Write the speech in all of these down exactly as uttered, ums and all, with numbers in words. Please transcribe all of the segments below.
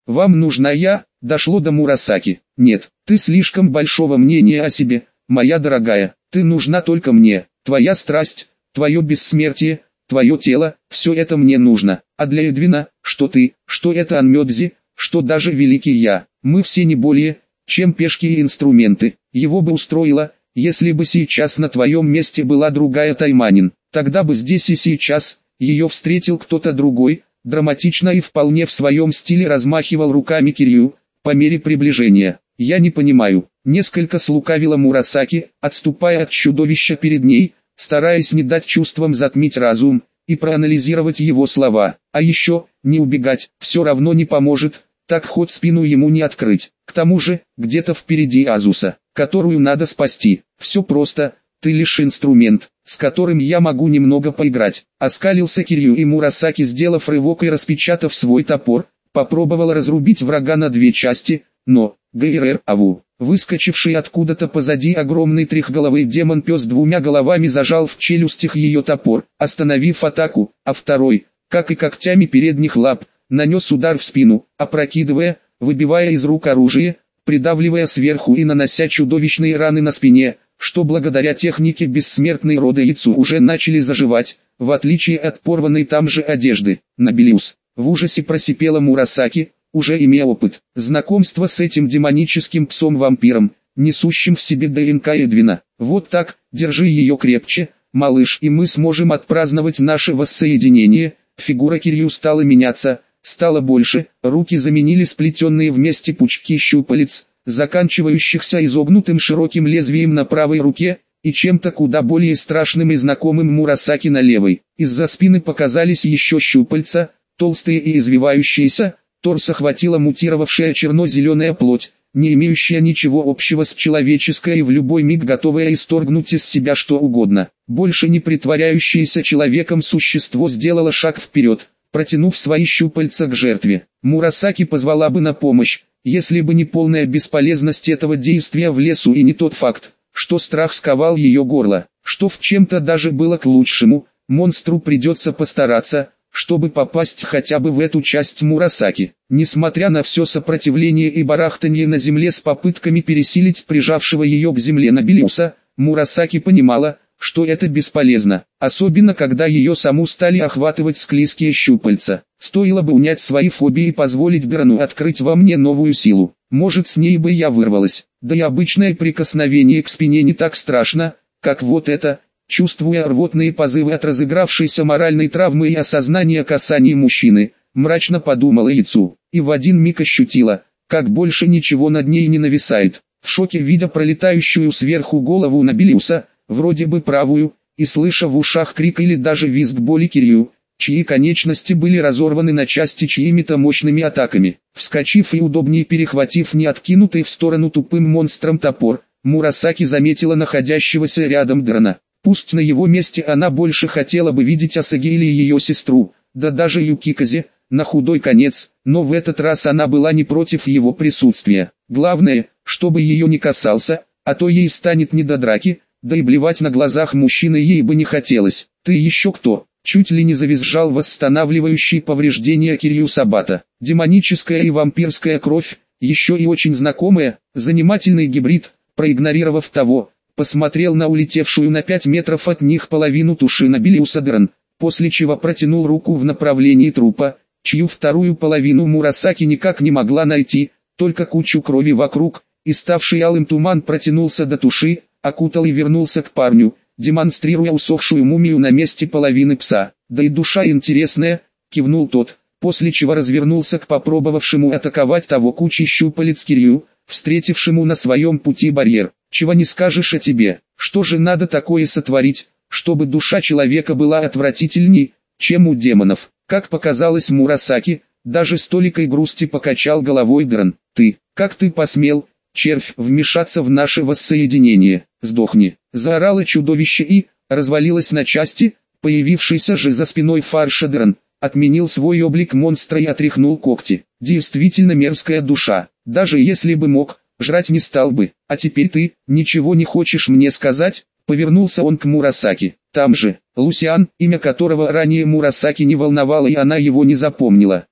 Вам нужна я? Дошло до Мурасаки. Нет, ты слишком большого мнения о себе, моя дорогая. Ты нужна только мне. Твоя страсть, твое бессмертие, твое тело, все это мне нужно. А для Эдвина, что ты, что это Анмёдзи, что даже великий я, мы все не более, чем пешки и инструменты. Его бы устроило, если бы сейчас на твоем месте была другая Тайманин. Тогда бы здесь и сейчас ее встретил кто-то другой. Драматично и вполне в своем стиле размахивал руками Кирью, по мере приближения. «Я не понимаю», — несколько слукавила Мурасаки, отступая от чудовища перед ней, стараясь не дать чувствам затмить разум, и проанализировать его слова. А еще, не убегать, все равно не поможет, так хоть спину ему не открыть. К тому же, где-то впереди Азуса, которую надо спасти. Все просто, ты лишь инструмент, с которым я могу немного поиграть. Оскалился Кирью, и Мурасаки, сделав рывок и распечатав свой топор, попробовал разрубить врага на две части, но, ГРР Аву, выскочивший откуда-то позади огромный трехголовый демон-пес двумя головами зажал в челюстях ее топор, остановив атаку, а второй, как и когтями передних лап, нанес удар в спину, опрокидывая, выбивая из рук оружие, придавливая сверху и нанося чудовищные раны на спине, что благодаря технике бессмертной рода Яцу уже начали заживать, в отличие от порванной там же одежды. Набелиус, в ужасе просипела Мурасаки, уже имея опыт знакомства с этим демоническим псом-вампиром, несущим в себе ДНК Эдвина. Вот так, держи ее крепче, малыш, и мы сможем отпраздновать наше воссоединение. Фигура Кирью стала меняться, стало больше, руки заменили сплетенные вместе пучки щупалец, заканчивающихся изогнутым широким лезвием на правой руке, и чем-то куда более страшным и знакомым Мурасаки на левой. Из-за спины показались еще щупальца, толстые и извивающиеся, торс охватила мутировавшая черно-зеленая плоть, не имеющая ничего общего с человеческой и в любой миг готовая исторгнуть из себя что угодно. Больше не притворяющееся человеком существо сделало шаг вперед, протянув свои щупальца к жертве. Мурасаки позвала бы на помощь, если бы не полная бесполезность этого действия в лесу и не тот факт, что страх сковал ее горло, что в чем-то даже было к лучшему. Монстру придется постараться, чтобы попасть хотя бы в эту часть Мурасаки. Несмотря на все сопротивление и барахтанье на земле с попытками пересилить прижавшего ее к земле Набелиуса, Мурасаки понимала, что это бесполезно, особенно когда ее саму стали охватывать склизкие щупальца. Стоило бы унять свои фобии и позволить Драну открыть во мне новую силу. Может, с ней бы я вырвалась, да и обычное прикосновение к спине не так страшно, как вот это. Чувствуя рвотные позывы от разыгравшейся моральной травмы и осознания касаний мужчины, мрачно подумала Яцу, и в один миг ощутила, как больше ничего над ней не нависает. В шоке, видя пролетающую сверху голову Набелиуса, вроде бы правую, и слыша в ушах крик или даже визг боли Кирью, чьи конечности были разорваны на части чьими-то мощными атаками. Вскочив и удобнее перехватив неоткинутый в сторону тупым монстром топор, Мурасаки заметила находящегося рядом Драна. Пусть на его месте она больше хотела бы видеть Асаги или ее сестру, да даже Юкиказе, на худой конец, но в этот раз она была не против его присутствия. Главное, чтобы ее не касался, а то ей станет не до драки, да и блевать на глазах мужчины ей бы не хотелось. «Ты еще кто?» — чуть ли не завизжал восстанавливающий повреждения Кирью Сабата. Демоническая и вампирская кровь, еще и очень знакомая, занимательный гибрид, проигнорировав того, посмотрел на улетевшую на пять метров от них половину туши Набелиуса Дран, после чего протянул руку в направлении трупа, чью вторую половину Мурасаки никак не могла найти, только кучу крови вокруг, и ставший алым туман протянулся до туши, окутал и вернулся к парню, демонстрируя усохшую мумию на месте половины пса. «Да и душа интересная», — кивнул тот, после чего развернулся к попробовавшему атаковать того кучей щупалец Кирью, встретившему на своем пути барьер. «Чего не скажешь о тебе, что же надо такое сотворить, чтобы душа человека была отвратительней, чем у демонов?» Как показалось Мурасаки, даже с толикой грусти покачал головой Дран. «Ты, как ты посмел, червь, вмешаться в наше воссоединение? Сдохни!» Заорало чудовище и развалилось на части. Появившийся же за спиной фарша Дран отменил свой облик монстра и отряхнул когти. Действительно мерзкая душа, даже если бы мог, жрать не стал бы. «А теперь ты, ничего не хочешь мне сказать?» Повернулся он к Мурасаки. Там же, Лусиан, имя которого ранее Мурасаки не волновало и она его не запомнила,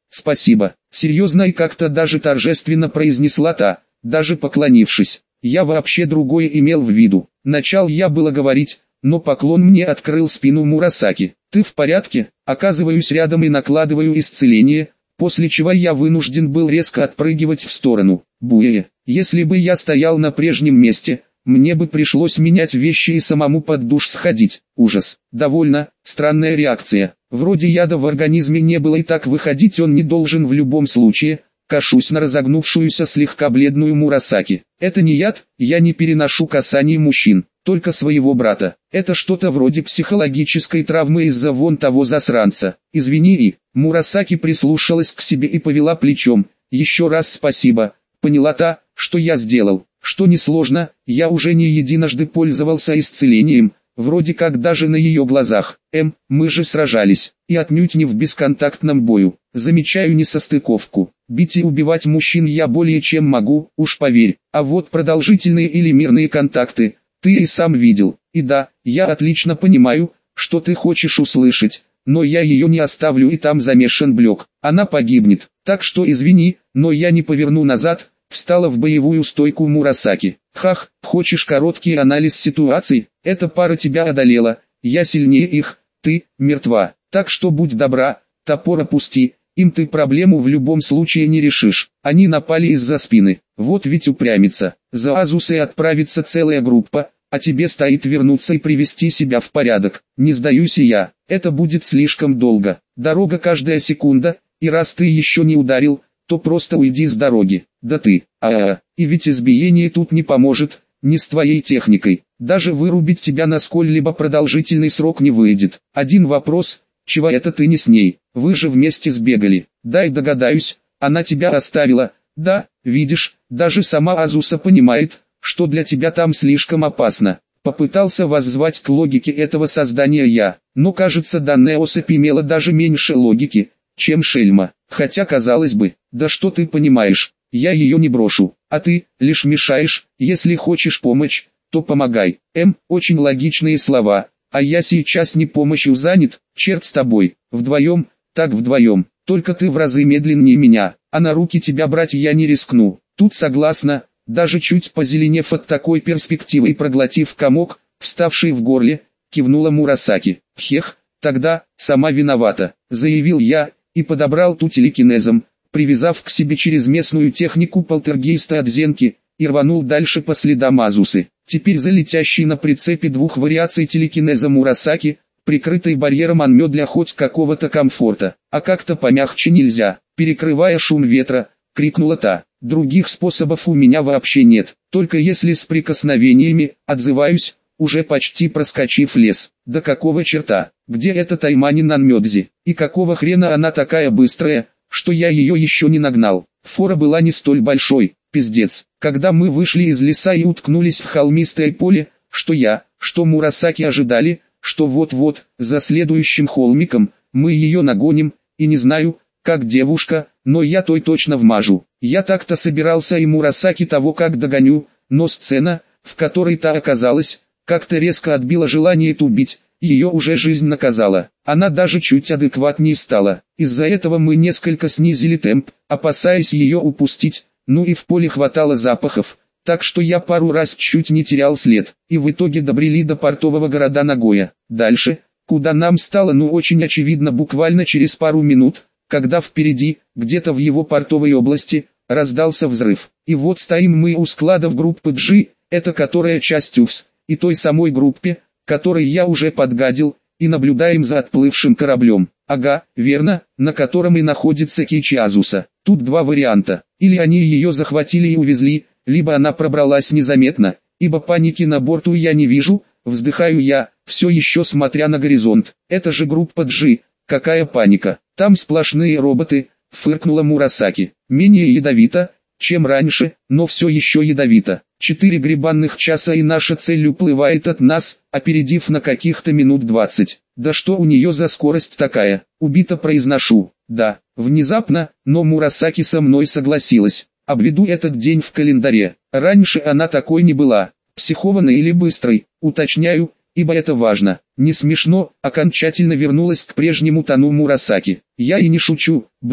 спасибо, серьезно и как-то даже торжественно произнесла та, даже поклонившись. Я вообще другое имел в виду. Начал я было говорить, но поклон мне открыл спину Мурасаки. Ты в порядке? Оказываюсь рядом и накладываю исцеление, после чего я вынужден был резко отпрыгивать в сторону. Буэ, если бы я стоял на прежнем месте, мне бы пришлось менять вещи и самому под душ сходить. Ужас. Довольно странная реакция. Вроде яда в организме не было и так выходить он не должен в любом случае. Кашусь на разогнувшуюся слегка бледную Мурасаки. Это не яд, я не переношу касаний мужчин, только своего брата. Это что-то вроде психологической травмы из-за вон того засранца. Извини и... Мурасаки прислушалась к себе и повела плечом. Еще раз спасибо. Поняла та, что я сделал. Что несложно, я уже не единожды пользовался исцелением, вроде как даже на ее глазах. Эм, мы же сражались, и отнюдь не в бесконтактном бою. Замечаю несостыковку. Бить и убивать мужчин я более чем могу, уж поверь. А вот продолжительные или мирные контакты, ты и сам видел. И да, я отлично понимаю, что ты хочешь услышать, но я ее не оставлю и там замешан Блек. Она погибнет, так что извини, но я не поверну назад. Встала в боевую стойку Мурасаки. Хах, хочешь короткий анализ ситуации? Эта пара тебя одолела, я сильнее их, ты мертва. Так что будь добра, топор опусти, им ты проблему в любом случае не решишь. Они напали из-за спины, вот ведь упрямится. За Азусой отправится целая группа, а тебе стоит вернуться и привести себя в порядок. Не сдаюсь и я, это будет слишком долго. Дорога каждая секунда, и раз ты еще не ударил, то просто уйди с дороги. Да ты, а-а-а, и ведь избиение тут не поможет, не с твоей техникой. Даже вырубить тебя на сколь-либо продолжительный срок не выйдет. Один вопрос, чего это ты не с ней? Вы же вместе сбегали. Дай догадаюсь, она тебя оставила. Да, видишь, даже сама Азуса понимает, что для тебя там слишком опасно. Попытался воззвать к логике этого создания я, но кажется данная особь имела даже меньше логики, чем шельма. Хотя казалось бы, да что ты понимаешь, я ее не брошу, а ты лишь мешаешь. Если хочешь помочь, то помогай. М, очень логичные слова, а я сейчас не помощью занят, черт с тобой, вдвоем, так вдвоем, только ты в разы медленнее меня, а на руки тебя брать я не рискну. Тут согласна, даже чуть позеленев от такой перспективы и проглотив комок, вставший в горле, кивнула Мурасаки. Хех, тогда, сама виновата, заявил я, и подобрал ту телекинезом, привязав к себе через местную технику полтергейста от Зенки, и рванул дальше по следам Азусы. Теперь за летящей на прицепе двух вариаций телекинеза Мурасаки, прикрытой барьером Анмё для хоть какого-то комфорта, а как-то помягче нельзя, перекрывая шум ветра, крикнула та. Других способов у меня вообще нет, только если с прикосновениями, отзываюсь, уже почти проскочив лес. Да какого черта, где эта Таймани Нанмёдзи, и какого хрена она такая быстрая, что я ее еще не нагнал. Фора была не столь большой, пиздец. Когда мы вышли из леса и уткнулись в холмистое поле, что я, что Мурасаки ожидали, что вот-вот, за следующим холмиком, мы ее нагоним, и не знаю, как девушка, но я той точно вмажу. Я так-то собирался и Мурасаки того как догоню, но сцена, в которой та оказалась, как-то резко отбила желание тубить, ее уже жизнь наказала. Она даже чуть адекватнее стала. Из-за этого мы несколько снизили темп, опасаясь ее упустить, ну и в поле хватало запахов, так что я пару раз чуть не терял след, и в итоге добрели до портового города Нагоя. Дальше, куда нам стало ну очень очевидно буквально через пару минут, когда впереди, где-то в его портовой области, раздался взрыв. И вот стоим мы у складов группы G, это которая часть УФС, и той самой группе, которой я уже подгадил, и наблюдаем за отплывшим кораблем. Ага, верно, на котором и находится Кейчи Азуса. Тут два варианта, или они ее захватили и увезли, либо она пробралась незаметно, ибо паники на борту я не вижу, вздыхаю я, все еще смотря на горизонт. Это же группа G, какая паника, там сплошные роботы, фыркнула Мурасаки. Менее ядовито, чем раньше, но все еще ядовито. Четыре гребанных часа и наша цель уплывает от нас, опередив на каких-то минут двадцать. Да что у нее за скорость такая? Убито произношу. Да, внезапно, но Мурасаки со мной согласилась. Обведу этот день в календаре. Раньше она такой не была. Психованной или быстрой, уточняю, ибо это важно. Не смешно, окончательно вернулась к прежнему тону Мурасаки. Я и не шучу, блин.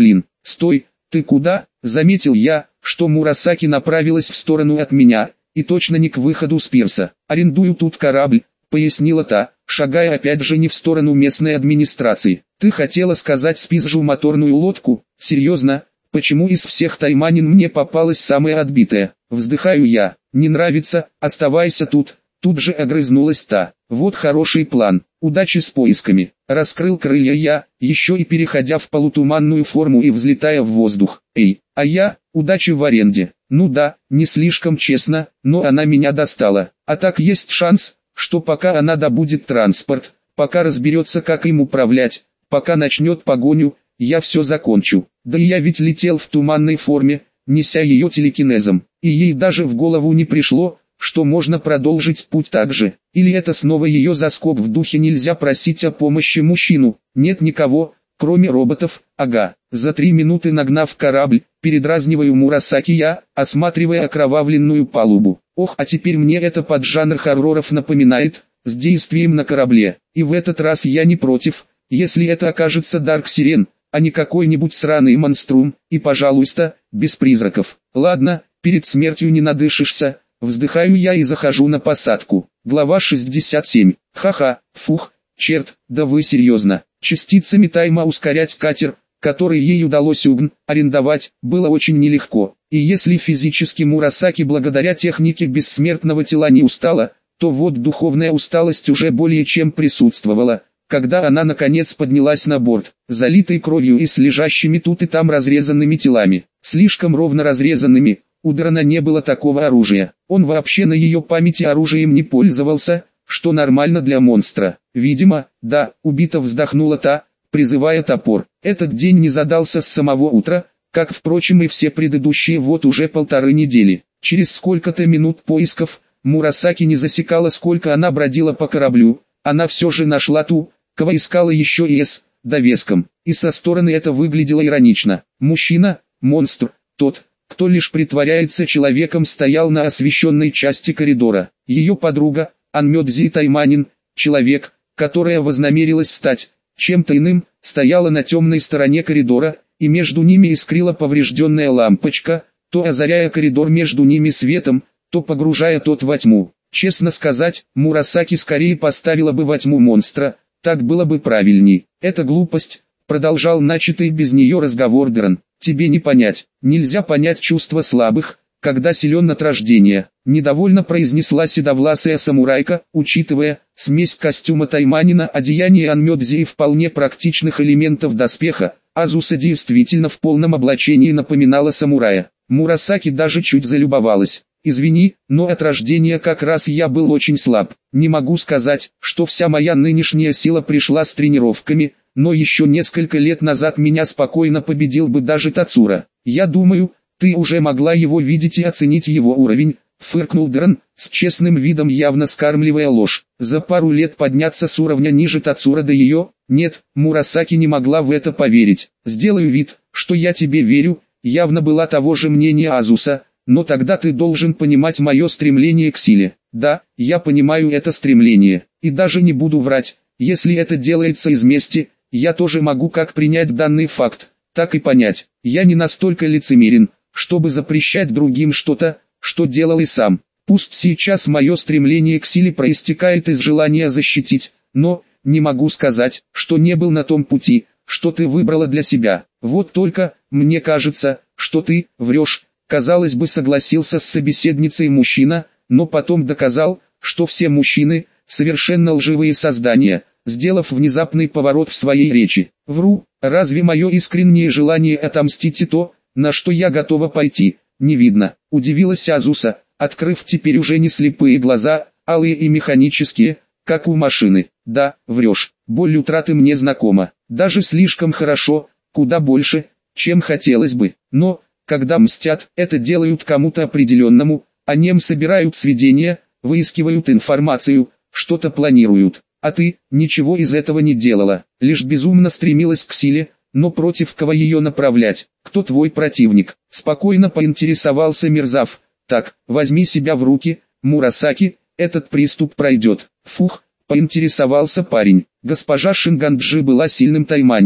«Стой, ты куда?» — заметил я, что Мурасаки направилась в сторону от меня, и точно не к выходу с пирса. «Арендую тут корабль», — пояснила та, шагая опять же не в сторону местной администрации. «Ты хотела сказать спизжу моторную лодку? Серьезно? Почему из всех тайманин мне попалась самая отбитая?» Вздыхаю я. «Не нравится, оставайся тут». Тут же огрызнулась та. «Вот хороший план. Удачи с поисками». Раскрыл крылья я, еще и переходя в полутуманную форму и взлетая в воздух. «Эй, а я, удачи в аренде». Ну да, не слишком честно, но она меня достала. А так есть шанс, что пока она добудет транспорт, пока разберется, как им управлять, пока начнет погоню, я все закончу. Да и я ведь летел в туманной форме, неся ее телекинезом, и ей даже в голову не пришло, что можно продолжить путь так же. Или это снова ее заскок в духе «нельзя просить о помощи мужчину». Нет никого, кроме роботов. Ага. За три минуты нагнав корабль, передразниваю Мурасаки я, осматривая окровавленную палубу. Ох, а теперь мне это поджанр хорроров напоминает, с действием на корабле. И в этот раз я не против, если это окажется Дарк Сирен, а не какой-нибудь сраный монструм, и пожалуйста, без призраков. Ладно, перед смертью не надышишься. Вздыхаю я и захожу на посадку. Глава шестьдесят семь. Ха-ха, фух, черт, да вы серьезно. Частицами тайма ускорять катер, который ей удалось угн, арендовать, было очень нелегко. И если физически Мурасаки благодаря технике бессмертного тела не устала, то вот духовная усталость уже более чем присутствовала, когда она наконец поднялась на борт, залитой кровью и с лежащими тут и там разрезанными телами. Слишком ровно разрезанными. У Драна не было такого оружия. Он вообще на ее памяти оружием не пользовался, что нормально для монстра. Видимо, да, убито, вздохнула та, призывая топор. Этот день не задался с самого утра, как впрочем и все предыдущие вот уже полторы недели. Через сколько-то минут поисков, Мурасаки не засекала, сколько она бродила по кораблю, она все же нашла ту, кого искала еще и с довеском. И со стороны это выглядело иронично. Мужчина, монстр, тот, кто лишь притворяется человеком, стоял на освещенной части коридора. Ее подруга, Анмёдзи Тайманин, человек, которая вознамерилась стать чем-то иным, стояла на темной стороне коридора, и между ними искрила поврежденная лампочка, то озаряя коридор между ними светом, то погружая тот во тьму. Честно сказать, Мурасаки скорее поставила бы во тьму монстра, так было бы правильней. Это глупость, продолжал начатый без нее разговор Дран. Тебе не понять, нельзя понять чувства слабых, когда силен от рождения, недовольно произнесла седовласая самурайка, учитывая смесь костюма Тайманина, одеяния Анмёдзи и вполне практичных элементов доспеха. Азуса действительно в полном облачении напоминала самурая. Мурасаки даже чуть залюбовалась. Извини, но от рождения как раз я был очень слаб. Не могу сказать, что вся моя нынешняя сила пришла с тренировками, но еще несколько лет назад меня спокойно победил бы даже Тацура. Я думаю, ты уже могла его видеть и оценить его уровень, фыркнул Дран, с честным видом явно скармливая ложь. За пару лет подняться с уровня ниже Тацура до ее? Нет, Мурасаки не могла в это поверить. Сделаю вид, что я тебе верю, явно была того же мнения Азуса, но тогда ты должен понимать мое стремление к силе. Да, я понимаю это стремление, и даже не буду врать, если это делается из мести, я тоже могу как принять данный факт, так и понять. Я не настолько лицемерен, чтобы запрещать другим что-то, что делал и сам. Пусть сейчас мое стремление к силе проистекает из желания защитить, но не могу сказать, что не был на том пути, что ты выбрала для себя. Вот только, мне кажется, что ты врешь. Казалось бы, согласился с собеседницей мужчина, но потом доказал, что все мужчины – совершенно лживые создания, сделав внезапный поворот в своей речи. Вру, разве мое искреннее желание отомстить и то, на что я готова пойти, не видно? Удивилась Азуса, открыв теперь уже не слепые глаза, алые и механические, как у машины. Да, врешь, боль утраты мне знакома, даже слишком хорошо, куда больше, чем хотелось бы, но... Когда мстят, это делают кому-то определенному, о нем собирают сведения, выискивают информацию, что-то планируют. А ты, ничего из этого не делала, лишь безумно стремилась к силе, но против кого ее направлять? Кто твой противник? Спокойно поинтересовался Мирзав. Так, возьми себя в руки, Мурасаки, этот приступ пройдет. Фух, поинтересовался парень. Госпожа Шинганджи была сильным тайманином.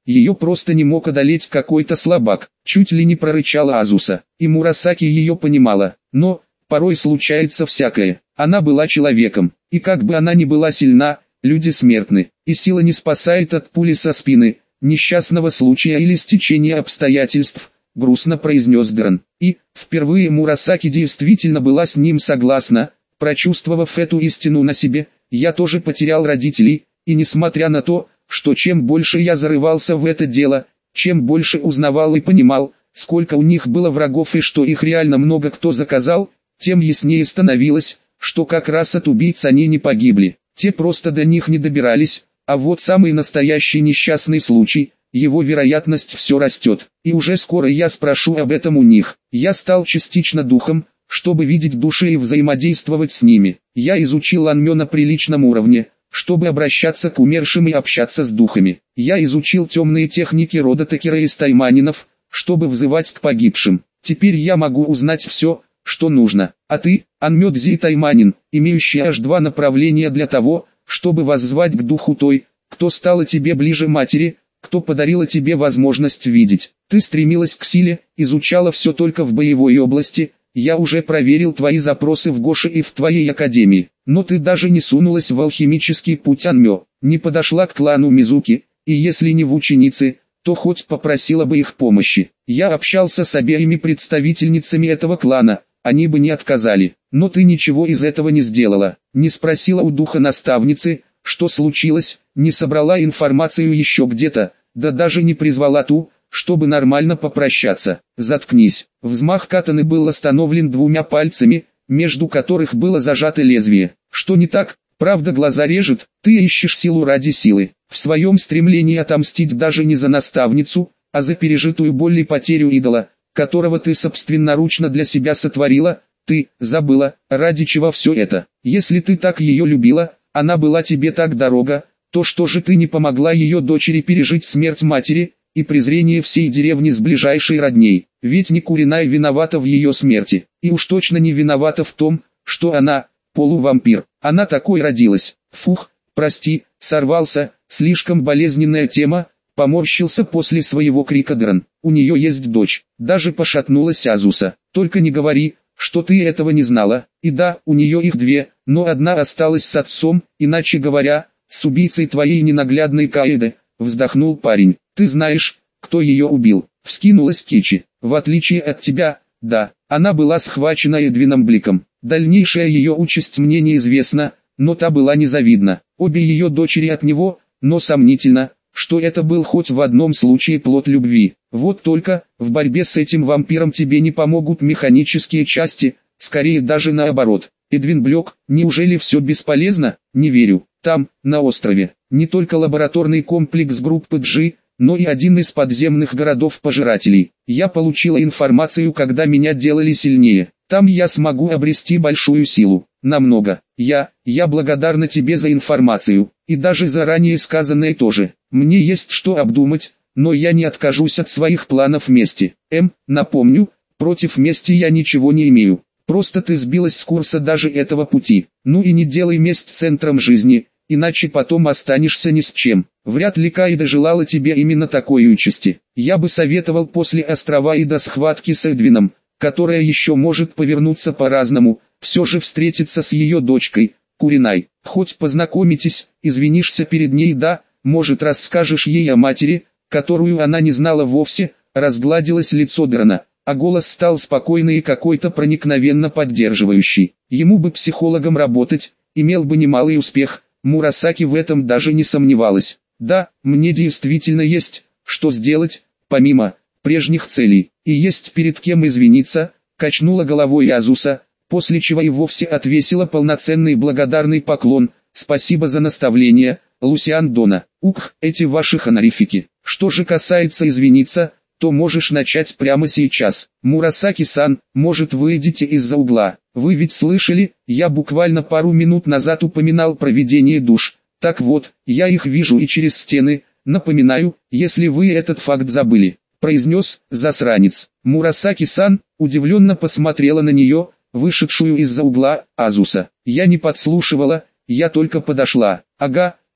ее просто не мог одолеть какой-то слабак, чуть ли не прорычала Азуса. И Мурасаки ее понимала, но, порой случается всякое, она была человеком, и как бы она ни была сильна, люди смертны, и сила не спасает от пули со спины, несчастного случая или стечения обстоятельств, грустно произнес Дран. И, впервые Мурасаки действительно была с ним согласна, прочувствовав эту истину на себе. Я тоже потерял родителей, и несмотря на то, что чем больше я зарывался в это дело, чем больше узнавал и понимал, сколько у них было врагов и что их реально много кто заказал, тем яснее становилось, что как раз от убийц они не погибли, те просто до них не добирались, а вот самый настоящий несчастный случай, его вероятность все растет, и уже скоро я спрошу об этом у них. Я стал частично духом, чтобы видеть души и взаимодействовать с ними. Я изучил анмё на приличном уровне, чтобы обращаться к умершим и общаться с духами. Я изучил темные техники рода Текера и Стайманинов, чтобы взывать к погибшим. Теперь я могу узнать все, что нужно. А ты, Анмё Дзи Тайманин, имеющий аж два направления для того, чтобы воззвать к духу той, кто стала тебе ближе матери, кто подарила тебе возможность видеть. Ты стремилась к силе, изучала все только в боевой области. Я уже проверил твои запросы в Гоше и в твоей академии, но ты даже не сунулась в алхимический путь анмё, не подошла к клану Мизуки, и если не в ученицы, то хоть попросила бы их помощи. Я общался с обеими представительницами этого клана, они бы не отказали, но ты ничего из этого не сделала, не спросила у духа наставницы, что случилось, не собрала информацию еще где-то, да даже не призвала ту, чтобы нормально попрощаться. Заткнись. Взмах катаны был остановлен двумя пальцами, между которых было зажато лезвие. Что не так? Правда глаза режет, ты ищешь силу ради силы. В своем стремлении отомстить даже не за наставницу, а за пережитую боль и потерю идола, которого ты собственноручно для себя сотворила, ты забыла, ради чего все это. Если ты так ее любила, она была тебе так дорога, то что же ты не помогла ее дочери пережить смерть матери и презрение всей деревни с ближайшей родней? Ведь не Куринай виновата в ее смерти, и уж точно не виновата в том, что она полувампир. Она такой родилась. Фух, прости, сорвался, слишком болезненная тема, поморщился после своего крика Дран. У нее есть дочь. Даже пошатнулась Азуса. Только не говори, что ты этого не знала. И да, у нее их две, но одна осталась с отцом, иначе говоря, с убийцей твоей ненаглядной Каэды, вздохнул парень. Ты знаешь, кто ее убил? Вскинулась Кичи. В отличие от тебя, да, она была схвачена Эдвином Бликом. Дальнейшая ее участь мне неизвестна, но та была незавидна. Обе ее дочери от него, но сомнительно, что это был хоть в одном случае плод любви. Вот только, в борьбе с этим вампиром тебе не помогут механические части, скорее даже наоборот. Эдвин Блек, неужели все бесполезно? Не верю. Там, на острове, не только лабораторный комплекс группы G, но и один из подземных городов-пожирателей. Я получила информацию, когда меня делали сильнее. Там я смогу обрести большую силу. Намного. Я, я благодарна тебе за информацию, и даже за ранее сказанное тоже. Мне есть что обдумать, но я не откажусь от своих планов мести. М, напомню, против мести я ничего не имею. Просто ты сбилась с курса даже этого пути. Ну и не делай месть центром жизни, иначе потом останешься ни с чем. Вряд ли Каэда желала тебе именно такой участи. Я бы советовал после острова и до схватки с Эдвином, которая еще может повернуться по-разному, все же встретиться с ее дочкой, Куринай. Хоть познакомитесь, извинишься перед ней, да, может расскажешь ей о матери, которую она не знала вовсе. Разгладилось лицо Драна, а голос стал спокойный и какой-то проникновенно поддерживающий. Ему бы психологом работать, имел бы немалый успех. Мурасаки в этом даже не сомневалась. Да, мне действительно есть, что сделать, помимо прежних целей, и есть перед кем извиниться, качнула головой Азуса, после чего и вовсе отвесила полноценный благодарный поклон. Спасибо за наставление, Лусиан Дона. Ух, эти ваши хонорифики. Что же касается извиниться, то можешь начать прямо сейчас. Мурасаки-сан, может, выйдете из-за угла? Вы ведь слышали, я буквально пару минут назад упоминал проведение душ. Так вот, я их вижу и через стены, напоминаю, если вы этот факт забыли, произнес засранец. Мурасаки-сан удивленно посмотрела на нее, вышедшую из-за угла, Азуса. Я не подслушивала, я только подошла. Ага,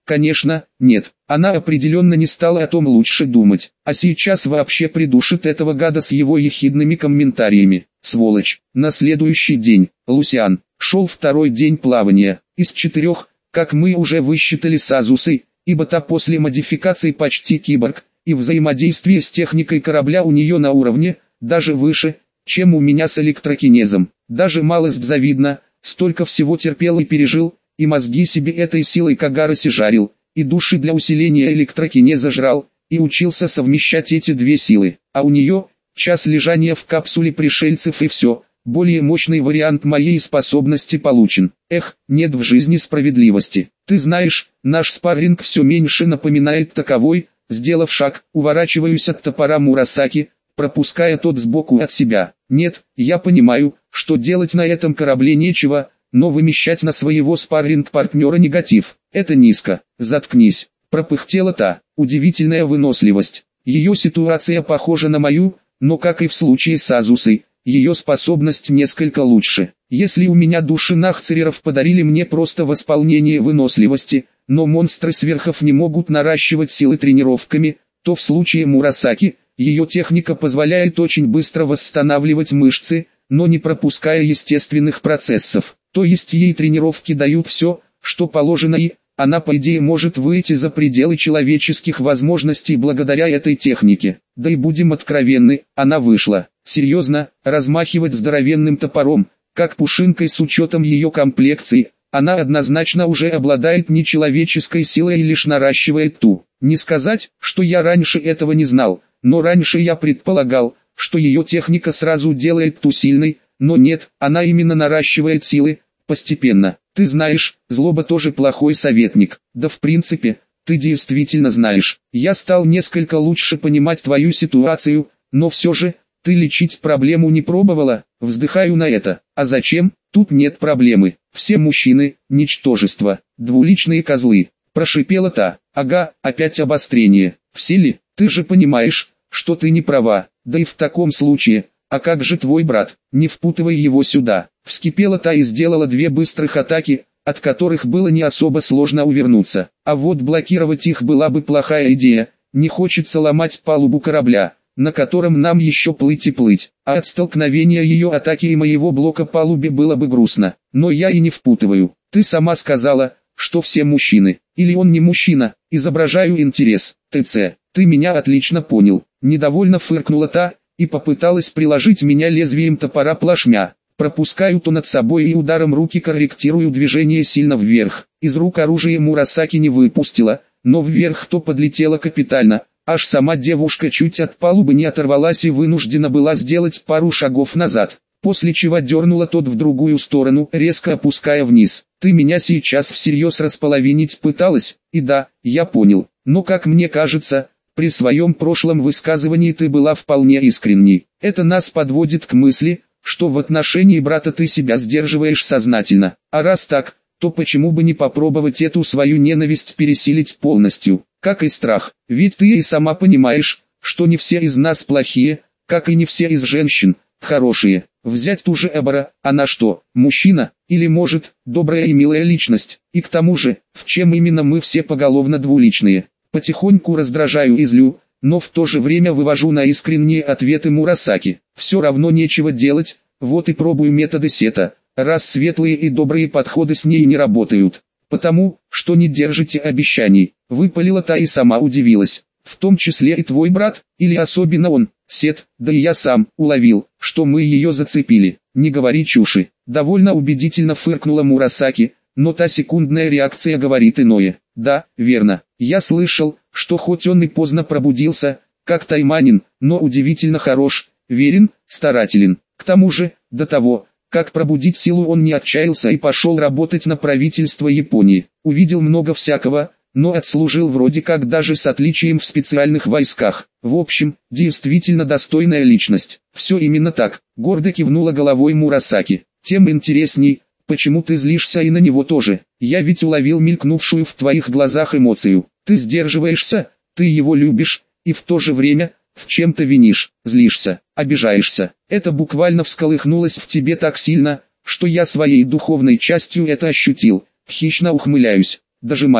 Конечно, нет. Она определенно не стала о том лучше думать. А сейчас вообще придушит этого гада с его ехидными комментариями. Сволочь. На следующий день, Лусиан, шел второй день плавания. Из четырех, как мы уже высчитали с Азусой, ибо та после модификации почти киборг, и взаимодействие с техникой корабля у нее на уровне, даже выше, чем у меня с электрокинезом. Даже малость завидно, столько всего терпел и пережил, и мозги себе этой силой Кагароси жарил, и души для усиления электрокинеза жрал, и учился совмещать эти две силы. А у нее, час лежания в капсуле пришельцев и все, более мощный вариант моей способности получен. Эх, нет в жизни справедливости. Ты знаешь, наш спарринг все меньше напоминает таковой. Сделав шаг, уворачиваюсь от топора Мурасаки, пропуская тот сбоку от себя. Нет, я понимаю, что делать на этом корабле нечего, но вымещать на своего спарринг-партнера негатив – это низко. Заткнись, пропыхтела та. Удивительная выносливость. Ее ситуация похожа на мою, но как и в случае с Азусой, ее способность несколько лучше. Если у меня души нахцереров подарили мне просто восполнение выносливости, но монстры сверхов не могут наращивать силы тренировками, то в случае Мурасаки, ее техника позволяет очень быстро восстанавливать мышцы, но не пропуская естественных процессов. То есть ей тренировки дают все, что положено, и она по идее может выйти за пределы человеческих возможностей благодаря этой технике. Да и будем откровенны, она вышла. Серьезно, размахивать здоровенным топором, как пушинкой с учетом ее комплекции, она однозначно уже обладает нечеловеческой силой и лишь наращивает ту. Не сказать, что я раньше этого не знал, но раньше я предполагал, что ее техника сразу делает ту сильной, но нет, она именно наращивает силы, постепенно. Ты знаешь, злоба тоже плохой советник. Да в принципе, ты действительно знаешь. Я стал несколько лучше понимать твою ситуацию, но все же, ты лечить проблему не пробовала? Вздыхаю на это. А зачем? Тут нет проблемы. Все мужчины – ничтожество, двуличные козлы. Прошипела та. Ага, опять обострение. Все ли? Ты же понимаешь, что ты не права. Да и в таком случае, а как же твой брат? Не впутывай его сюда. Вскипела та и сделала две быстрых атаки, от которых было не особо сложно увернуться. А вот блокировать их была бы плохая идея. Не хочется ломать палубу корабля, на котором нам еще плыть и плыть. А от столкновения ее атаки и моего блока палубе было бы грустно. Но я и не впутываю. Ты сама сказала, что все мужчины. Или он не мужчина? Изображаю интерес. ТЦ, ты меня отлично понял. Недовольно фыркнула та, и попыталась приложить меня лезвием топора плашмя. Пропускаю то над собой и ударом руки корректирую движение сильно вверх. Из рук оружие Мурасаки не выпустила, но вверх то подлетела капитально. Аж сама девушка чуть от палубы не оторвалась и вынуждена была сделать пару шагов назад, после чего дернула тот в другую сторону, резко опуская вниз. Ты меня сейчас всерьез располовинить пыталась? И да, я понял, но как мне кажется, при своем прошлом высказывании ты была вполне искренней. Это нас подводит к мысли, что в отношении брата ты себя сдерживаешь сознательно. А раз так, то почему бы не попробовать эту свою ненависть пересилить полностью, как и страх? Ведь ты и сама понимаешь, что не все из нас плохие, как и не все из женщин хорошие. Взять ту же Эбора, она что, мужчина, или может, добрая и милая личность? И к тому же, в чем именно мы все поголовно двуличные? Потихоньку раздражаю и злю, но в то же время вывожу на искренние ответы Мурасаки. Все равно нечего делать, вот и пробую методы Сета, раз светлые и добрые подходы с ней не работают. Потому, что не держите обещаний, выпалила та и сама удивилась. В том числе и твой брат, или особенно он, Сет, да и я сам, уловил, что мы ее зацепили. Не говори чуши. Довольно убедительно фыркнула Мурасаки, но та секундная реакция говорит иное. Да, верно, я слышал, что хоть он и поздно пробудился, как тайманин, но удивительно хорош, верен, старателен. К тому же, до того, как пробудить силу, он не отчаялся и пошел работать на правительство Японии. Увидел много всякого, но отслужил вроде как даже с отличием в специальных войсках. В общем, действительно достойная личность. Все именно так, гордо кивнула головой Мурасаки. Тем интересней, почему ты злишься и на него тоже. Я ведь уловил мелькнувшую в твоих глазах эмоцию. Ты сдерживаешься, ты его любишь, и в то же время, в чем-то винишь, злишься, обижаешься. Это буквально всколыхнулось в тебе так сильно, что я своей духовной частью это ощутил. Хищно ухмыляюсь. Дожимаем.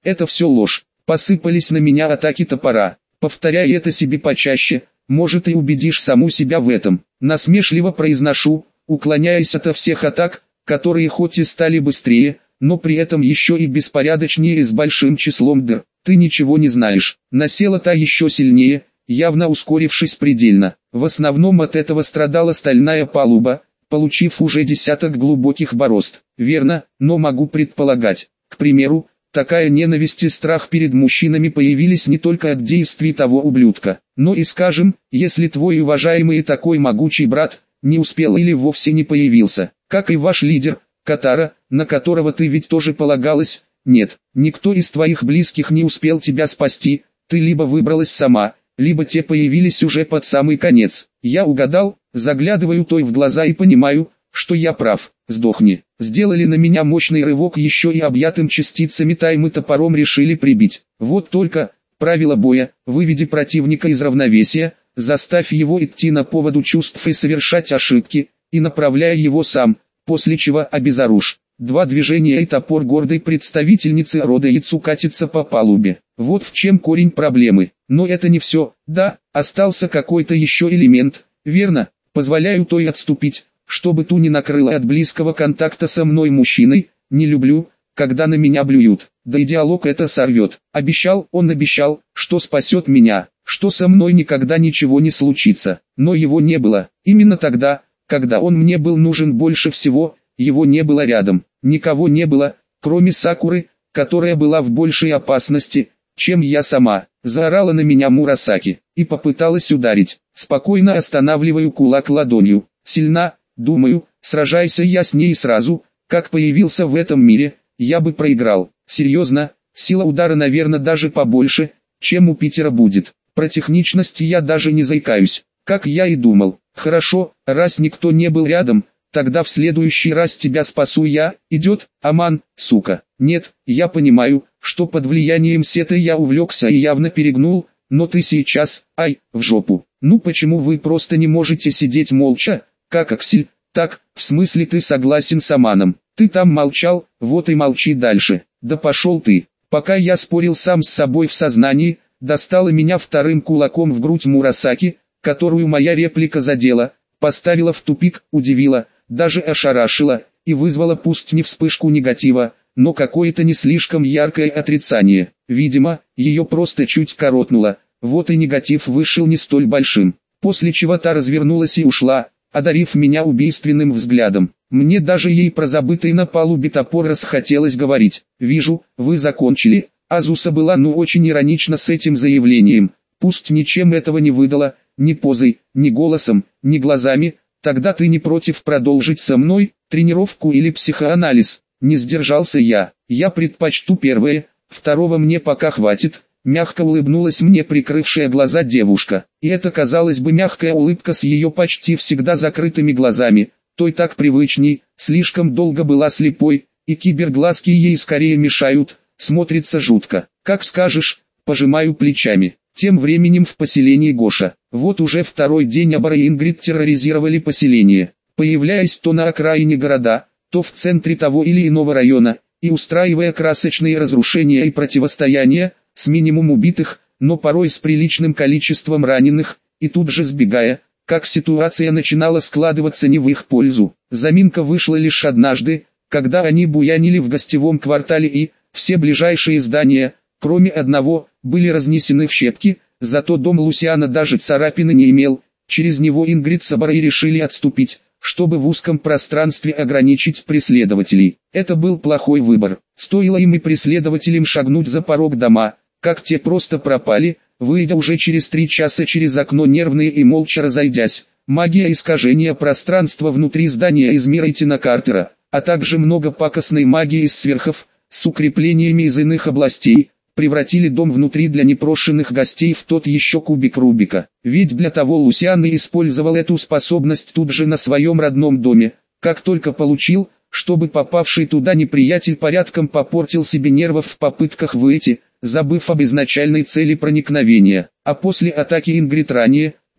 Это все ложь. Посыпались на меня атаки топора. Повторяй это себе почаще, может и убедишь саму себя в этом. Насмешливо произношу, уклоняясь от всех атак, которые хоть и стали быстрее, но при этом еще и беспорядочнее и с большим числом дыр. Ты ничего не знаешь. Насела та еще сильнее, явно ускорившись предельно. В основном от этого страдала стальная палуба, получив уже десяток глубоких борозд. Верно, но могу предполагать. К примеру, такая ненависть и страх перед мужчинами появились не только от действий того ублюдка, но и, скажем, если твой уважаемый и такой могучий брат не успел или вовсе не появился, как и ваш лидер, Катара, на которого ты ведь тоже полагалась. Нет, никто из твоих близких не успел тебя спасти, ты либо выбралась сама, либо те появились уже под самый конец. Я угадал, заглядываю той в глаза и понимаю, что я прав. Сдохни. Сделали на меня мощный рывок, еще и объятым частицами таймы топором решили прибить. Вот только, правило боя, выведи противника из равновесия, заставь его идти на поводу чувств и совершать ошибки, и направляя его сам, после чего обезоружь. Два движения и топор гордой представительницы рода Яцу катится по палубе. Вот в чем корень проблемы. Но это не все. Да, остался какой-то еще элемент. Верно, позволяю той отступить, чтобы ту не накрыло от близкого контакта со мной мужчиной. Не люблю, когда на меня блюют. Да и диалог это сорвет. Обещал, он обещал, что спасет меня, что со мной никогда ничего не случится. Но его не было. Именно тогда, когда он мне был нужен больше всего, его не было рядом. Никого не было, кроме Сакуры, которая была в большей опасности, чем я сама. Заорала на меня Мурасаки и попыталась ударить. Спокойно останавливаю кулак ладонью. Сильна, думаю, сражайся я с ней сразу, как появился в этом мире, я бы проиграл. Серьезно, сила удара наверное даже побольше, чем у Питера будет. Про техничность я даже не заикаюсь, как я и думал. Хорошо, раз никто не был рядом, тогда в следующий раз тебя спасу я. Идет, Аман, сука. Нет, я понимаю, что под влиянием сеты я увлекся и явно перегнул, но ты сейчас, ай, в жопу. Ну почему вы просто не можете сидеть молча, как Аксель? Так, в смысле ты согласен с Аманом? Ты там молчал, вот и молчи дальше. Да пошел ты. Пока я спорил сам с собой в сознании, достала меня вторым кулаком в грудь Мурасаки, которую моя реплика задела, поставила в тупик, удивила, даже ошарашила, и вызвала пусть не вспышку негатива, но какое-то не слишком яркое отрицание. Видимо, ее просто чуть коротнуло, вот и негатив вышел не столь большим. После чего та развернулась и ушла, одарив меня убийственным взглядом. Мне даже ей про забытый на палубе топор расхотелось говорить. «Вижу, вы закончили». Азуса была ну очень иронична с этим заявлением, пусть ничем этого не выдала, ни позой, ни голосом, ни глазами. Тогда ты не против продолжить со мной тренировку или психоанализ? Не сдержался я. Я предпочту первое, второго мне пока хватит. Мягко улыбнулась мне прикрывшая глаза девушка. И это, казалось бы, мягкая улыбка с ее почти всегда закрытыми глазами. Той так привычней, слишком долго была слепой, и киберглазки ей скорее мешают. Смотрится жутко. Как скажешь, пожимаю плечами. Тем временем в поселении Гоша. Вот уже второй день Абара и Ингрид терроризировали поселение, появляясь то на окраине города, то в центре того или иного района, и устраивая красочные разрушения и противостояния, с минимум убитых, но порой с приличным количеством раненых, и тут же сбегая, как ситуация начинала складываться не в их пользу. Заминка вышла лишь однажды, когда они буянили в гостевом квартале и, все ближайшие здания, кроме одного, были разнесены в щепки, зато дом Лусиана даже царапины не имел. Через него Ингрид с Абарой решили отступить, чтобы в узком пространстве ограничить преследователей. Это был плохой выбор. Стоило им и преследователям шагнуть за порог дома, как те просто пропали, выйдя уже через три часа через окно нервные и молча разойдясь. Магия искажения пространства внутри здания из мира Тина Картера, а также много пакостной магии из сверхов, с укреплениями из иных областей, превратили дом внутри для непрошенных гостей в тот еще кубик Рубика. Ведь для того Лусиан и использовал эту способность тут же на своем родном доме, как только получил, чтобы попавший туда неприятель порядком попортил себе нервов в попытках выйти, забыв об изначальной цели проникновения. А после атаки Ингрид ранее,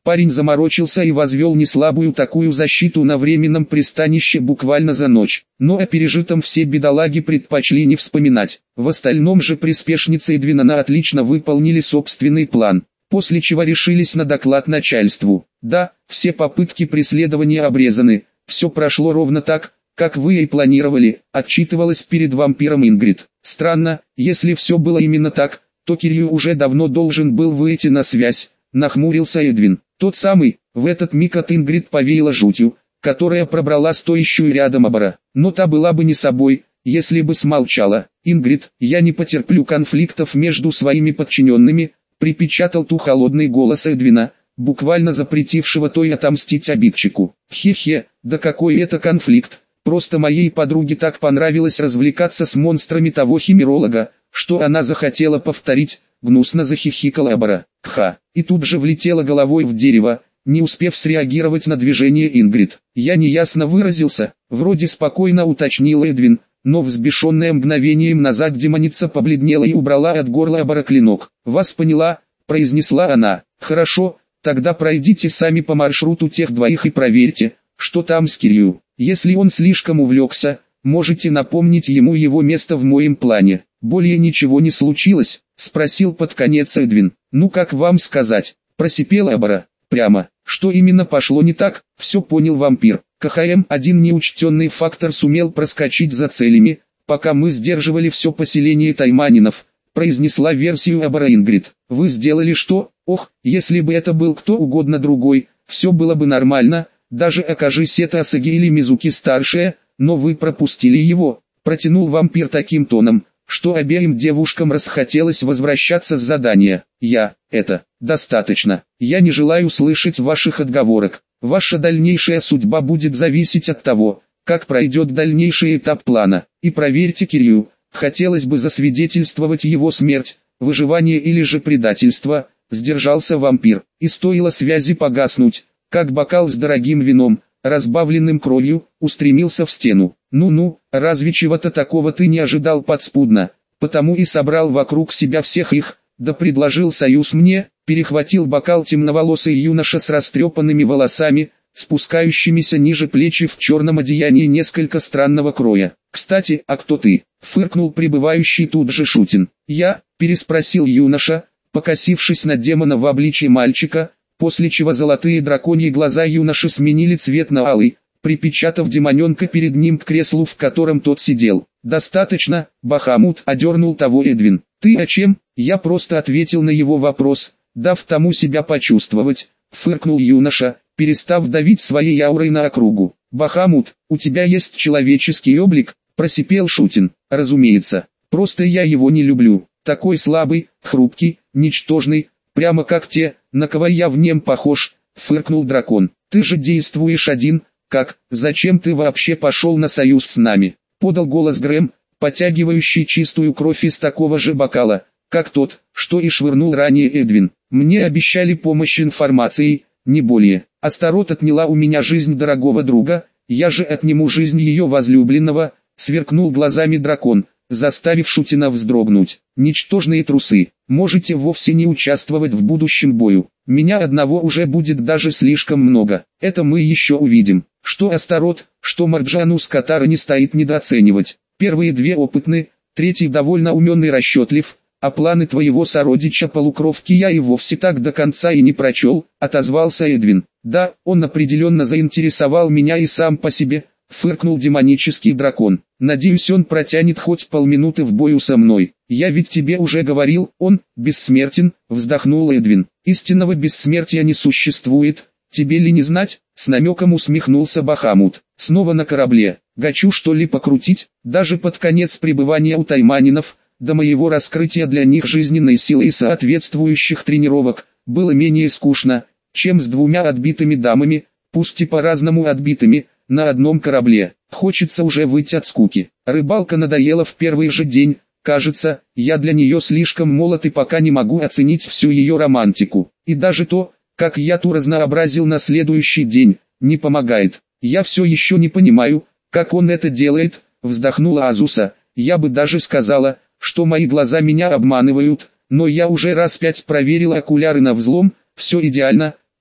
Парень заморочился и возвел неслабую такую защиту на временном пристанище буквально за ночь. Но о пережитом все бедолаги предпочли не вспоминать. В остальном же приспешницы Эдвина отлично выполнили собственный план, после чего решились на доклад начальству. Да, все попытки преследования обрезаны, все прошло ровно так, как вы и планировали, отчитывалась перед вампиром Ингрид. Странно, если все было именно так, то Кирью уже давно должен был выйти на связь, нахмурился Эдвин. Тот самый. В этот миг от Ингрид повеяло жутью, которая пробрала стоящую рядом Абара. Но та была бы не собой, если бы смолчала. Ингрид, я не потерплю конфликтов между своими подчиненными, припечатал ту холодный голос Эдвина, буквально запретившего той отомстить обидчику. Хе-хе, да какой это конфликт, просто моей подруге так понравилось развлекаться с монстрами того химеролога, что она захотела повторить, гнусно захихикала Абара. Ха, и тут же влетела головой в дерево, не успев среагировать на движение Ингрид. Я неясно выразился, вроде спокойно уточнил Эдвин, но взбешенная мгновением назад демоница побледнела и убрала от горла Абара клинок. «Вас поняла», — произнесла она. «Хорошо, тогда пройдите сами по маршруту тех двоих и проверьте, что там с Кирью. Если он слишком увлекся, можете напомнить ему его место в моем плане». «Более ничего не случилось?» — спросил под конец Эдвин. «Ну как вам сказать?» — просипела Абара. «Прямо. Что именно пошло не так?» — все понял вампир. КХМ один неучтенный фактор сумел проскочить за целями, пока мы сдерживали все поселение тайманинов, произнесла версию Абара Ингрид. «Вы сделали что? Ох, если бы это был кто угодно другой, все было бы нормально, даже окажись это Асаги или Мизуки старшая, но вы пропустили его», — протянул вампир таким тоном, что обеим девушкам расхотелось возвращаться с задания. «Я, это, достаточно. Я не желаю слышать ваших отговорок. Ваша дальнейшая судьба будет зависеть от того, как пройдет дальнейший этап плана. И проверьте Кирью, хотелось бы засвидетельствовать его смерть, выживание или же предательство», — сдержался вампир. И стоило связи погаснуть, как бокал с дорогим вином, разбавленным кровью, устремился в стену. «Ну-ну, разве чего-то такого ты не ожидал подспудно, потому и собрал вокруг себя всех их, да предложил союз мне», перехватил бокал темноволосый юноша с растрепанными волосами, спускающимися ниже плечи в черном одеянии несколько странного кроя. «Кстати, а кто ты?» — фыркнул пребывающий тут же Шутин. «Я?» — переспросил юноша, покосившись на демона в обличье мальчика, после чего золотые драконьи глаза юноши сменили цвет на алый, припечатав демоненка перед ним к креслу, в котором тот сидел. «Достаточно, Бахамут», — одернул того Эдвин. «Ты о чем?» — я просто ответил на его вопрос, дав тому себя почувствовать, фыркнул юноша, перестав давить своей аурой на округу. «Бахамут, у тебя есть человеческий облик?» — просипел Шутин. «Разумеется, просто я его не люблю, такой слабый, хрупкий, ничтожный, прямо как те, на кого я в нем похож», — фыркнул дракон. «Ты же действуешь один, как, зачем ты вообще пошел на союз с нами?» — подал голос Грэм, потягивающий чистую кровь из такого же бокала, как тот, что и швырнул ранее Эдвин. «Мне обещали помощь информацией, не более. Астарот отняла у меня жизнь дорогого друга, я же отниму жизнь ее возлюбленного», — сверкнул глазами дракон, заставив Шутина вздрогнуть. «Ничтожные трусы, можете вовсе не участвовать в будущем бою. Меня одного уже будет даже слишком много. Это мы еще увидим. Что Астарот, что Марджану с Катара не стоит недооценивать. Первые две опытны, третий довольно умен и расчетлив, а планы твоего сородича-полукровки я и вовсе так до конца и не прочел», — отозвался Эдвин. «Да, он определенно заинтересовал меня и сам по себе», — фыркнул демонический дракон. «Надеюсь, он протянет хоть полминуты в бою со мной. Я ведь тебе уже говорил, он бессмертен», — вздохнул Эдвин. «Истинного бессмертия не существует, тебе ли не знать?» — с намеком усмехнулся Бахамут. «Снова на корабле. Гачу что ли покрутить?» Даже под конец пребывания у тайманинов, до моего раскрытия для них жизненной силы и соответствующих тренировок, было менее скучно, чем с двумя отбитыми дамами, пусть и по-разному отбитыми, на одном корабле. Хочется уже выйти от скуки. Рыбалка надоела в первый же день, кажется, я для нее слишком молод и пока не могу оценить всю ее романтику. И даже то, как я ту разнообразил на следующий день, не помогает. Я все еще не понимаю, как он это делает, вздохнула Азуса. Я бы даже сказала, что мои глаза меня обманывают, но я уже раз пять проверил окуляры на взлом, все идеально,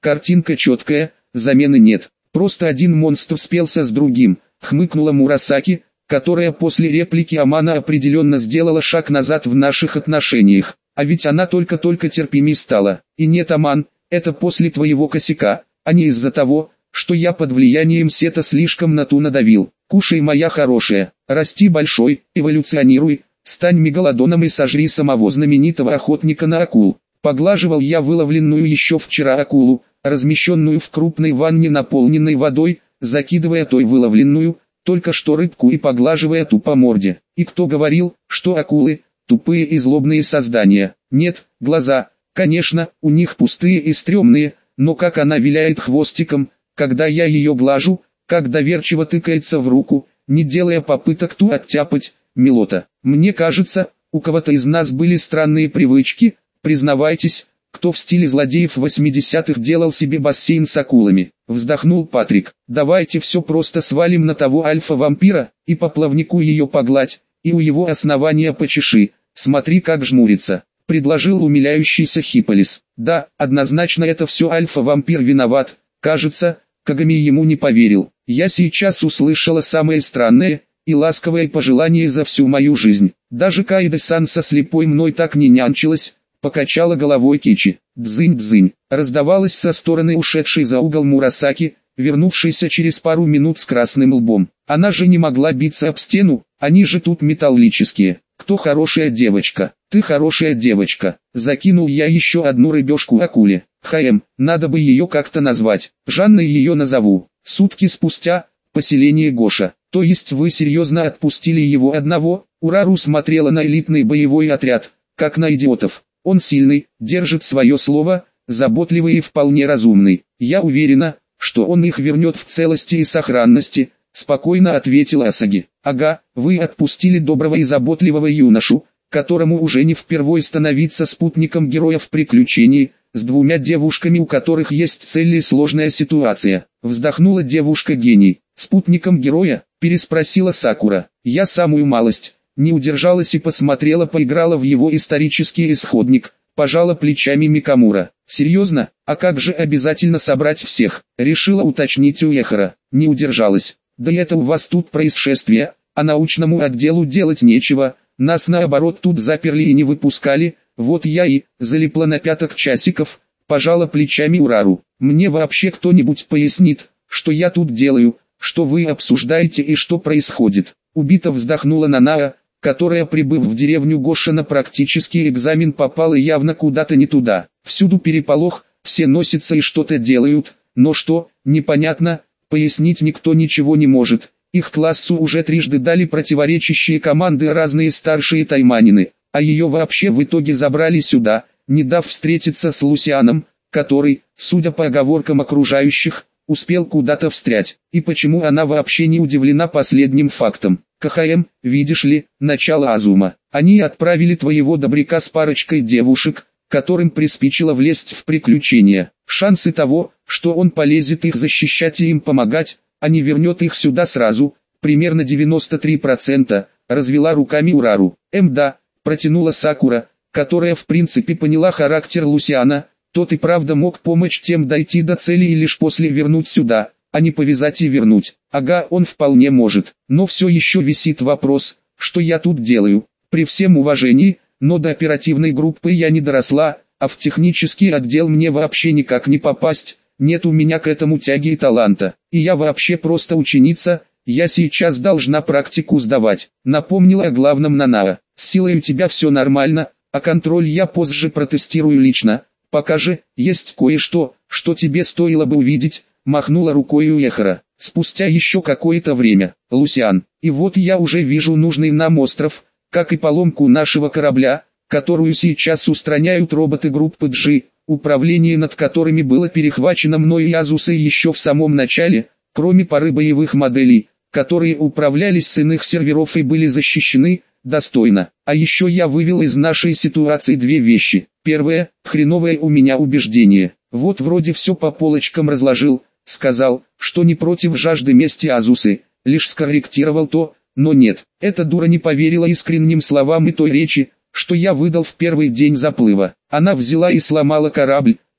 Картинка четкая, замены нет. Просто один монстр спелся с другим, хмыкнула Мурасаки, которая после реплики Амана определенно сделала шаг назад в наших отношениях. А ведь она только-только терпимей стала. И нет, Аман, это после твоего косяка, а не из-за того, что я под влиянием сета слишком на ту надавил. Кушай, моя хорошая, расти большой, эволюционируй, стань мегалодоном и сожри самого знаменитого охотника на акул. Поглаживал я выловленную еще вчера акулу, размещенную в крупной ванне, наполненной водой, закидывая той выловленную, только что рыбку, и поглаживая ту по морде. И кто говорил, что акулы – тупые и злобные создания? Нет, глаза, конечно, у них пустые и стрёмные, но как она виляет хвостиком, когда я ее глажу, как доверчиво тыкается в руку, не делая попыток ту оттяпать, милота. Мне кажется, у кого-то из нас были странные привычки, признавайтесь, кто в стиле злодеев восьмидесятых делал себе бассейн с акулами. Вздохнул Патрик. Давайте все просто свалим на того альфа-вампира, и по плавнику ее погладь, и у его основания почеши, смотри как жмурится. Предложил умиляющийся Хипполис. Да, однозначно это все альфа-вампир виноват, кажется, Кагами ему не поверил. Я сейчас услышала самое странное и ласковое пожелание за всю мою жизнь. Даже Каэде-сан со слепой мной так не нянчилась, покачала головой Кичи. Дзынь-дзынь, раздавалось со стороны ушедшей за угол Мурасаки, вернувшейся через пару минут с красным лбом. Она же не могла биться об стену, они же тут металлические. Кто хорошая девочка? Ты хорошая девочка. Закинул я еще одну рыбешку акуле. Хаем, надо бы ее как-то назвать. Жанной ее назову. Сутки спустя, поселение Гоша. То есть вы серьезно отпустили его одного? Урару смотрела на элитный боевой отряд, как на идиотов. Он сильный, держит свое слово, заботливый и вполне разумный. Я уверена, что он их вернет в целости и сохранности, спокойно ответила Асаги. Ага, вы отпустили доброго и заботливого юношу, которому уже не впервой становиться спутником героев приключений, с двумя девушками, у которых есть цель и сложная ситуация. Вздохнула девушка-гений. Спутником героя? Переспросила Сакура. Я самую малость. Не удержалась и посмотрела, поиграла в его исторический исходник, пожала плечами Микамура. Серьезно? А как же обязательно собрать всех? Решила уточнить у Эхара. Не удержалась. Да это у вас тут происшествие, а научному отделу делать нечего, нас наоборот тут заперли и не выпускали, вот я и залипла на пяток часиков, пожала плечами Урару. Мне вообще кто-нибудь пояснит, что я тут делаю, что вы обсуждаете и что происходит? Убито вздохнула Нанаа, которая, прибыв в деревню Гоша на практический экзамен, попала явно куда-то не туда. Всюду переполох, все носятся и что-то делают, но что, непонятно, пояснить никто ничего не может. Их классу уже трижды дали противоречащие команды разные старшие тайманины, а ее вообще в итоге забрали сюда, не дав встретиться с Лусианом, который, судя по оговоркам окружающих, успел куда-то встрять. И почему она вообще не удивлена последним фактом? КХМ, видишь ли, начало Азума. Они отправили твоего добряка с парочкой девушек, которым приспичило влезть в приключения. Шансы того, что он полезет их защищать и им помогать, а не вернет их сюда сразу, примерно девяносто три процента, развела руками Урару. Эм да, протянула Сакура, которая в принципе поняла характер Лусиана, тот и правда мог помочь тем дойти до цели и лишь после вернуть сюда, а не повязать и вернуть. Ага, он вполне может, но все еще висит вопрос, что я тут делаю. При всем уважении, но до оперативной группы я не доросла, а в технический отдел мне вообще никак не попасть, нет у меня к этому тяги и таланта, и я вообще просто ученица, я сейчас должна практику сдавать. Напомнила о главном Нанаа. С силой у тебя все нормально, а контроль я позже протестирую лично. Пока же, есть кое-что, что тебе стоило бы увидеть, махнула рукой Уэхара. Спустя еще какое-то время, Лусиан, и вот я уже вижу нужный нам остров, как и поломку нашего корабля, которую сейчас устраняют роботы группы G, управление над которыми было перехвачено мной и Азусой еще в самом начале, кроме пары боевых моделей, которые управлялись с иных серверов и были защищены достойно. А еще я вывел из нашей ситуации две вещи. Первое, хреновое у меня убеждение. Вот вроде все по полочкам разложил, сказал, что не против жажды мести Азусы, лишь скорректировал то, но нет. Эта дура не поверила искренним словам и той речи, что я выдал в первый день заплыва. Она взяла и сломала корабль,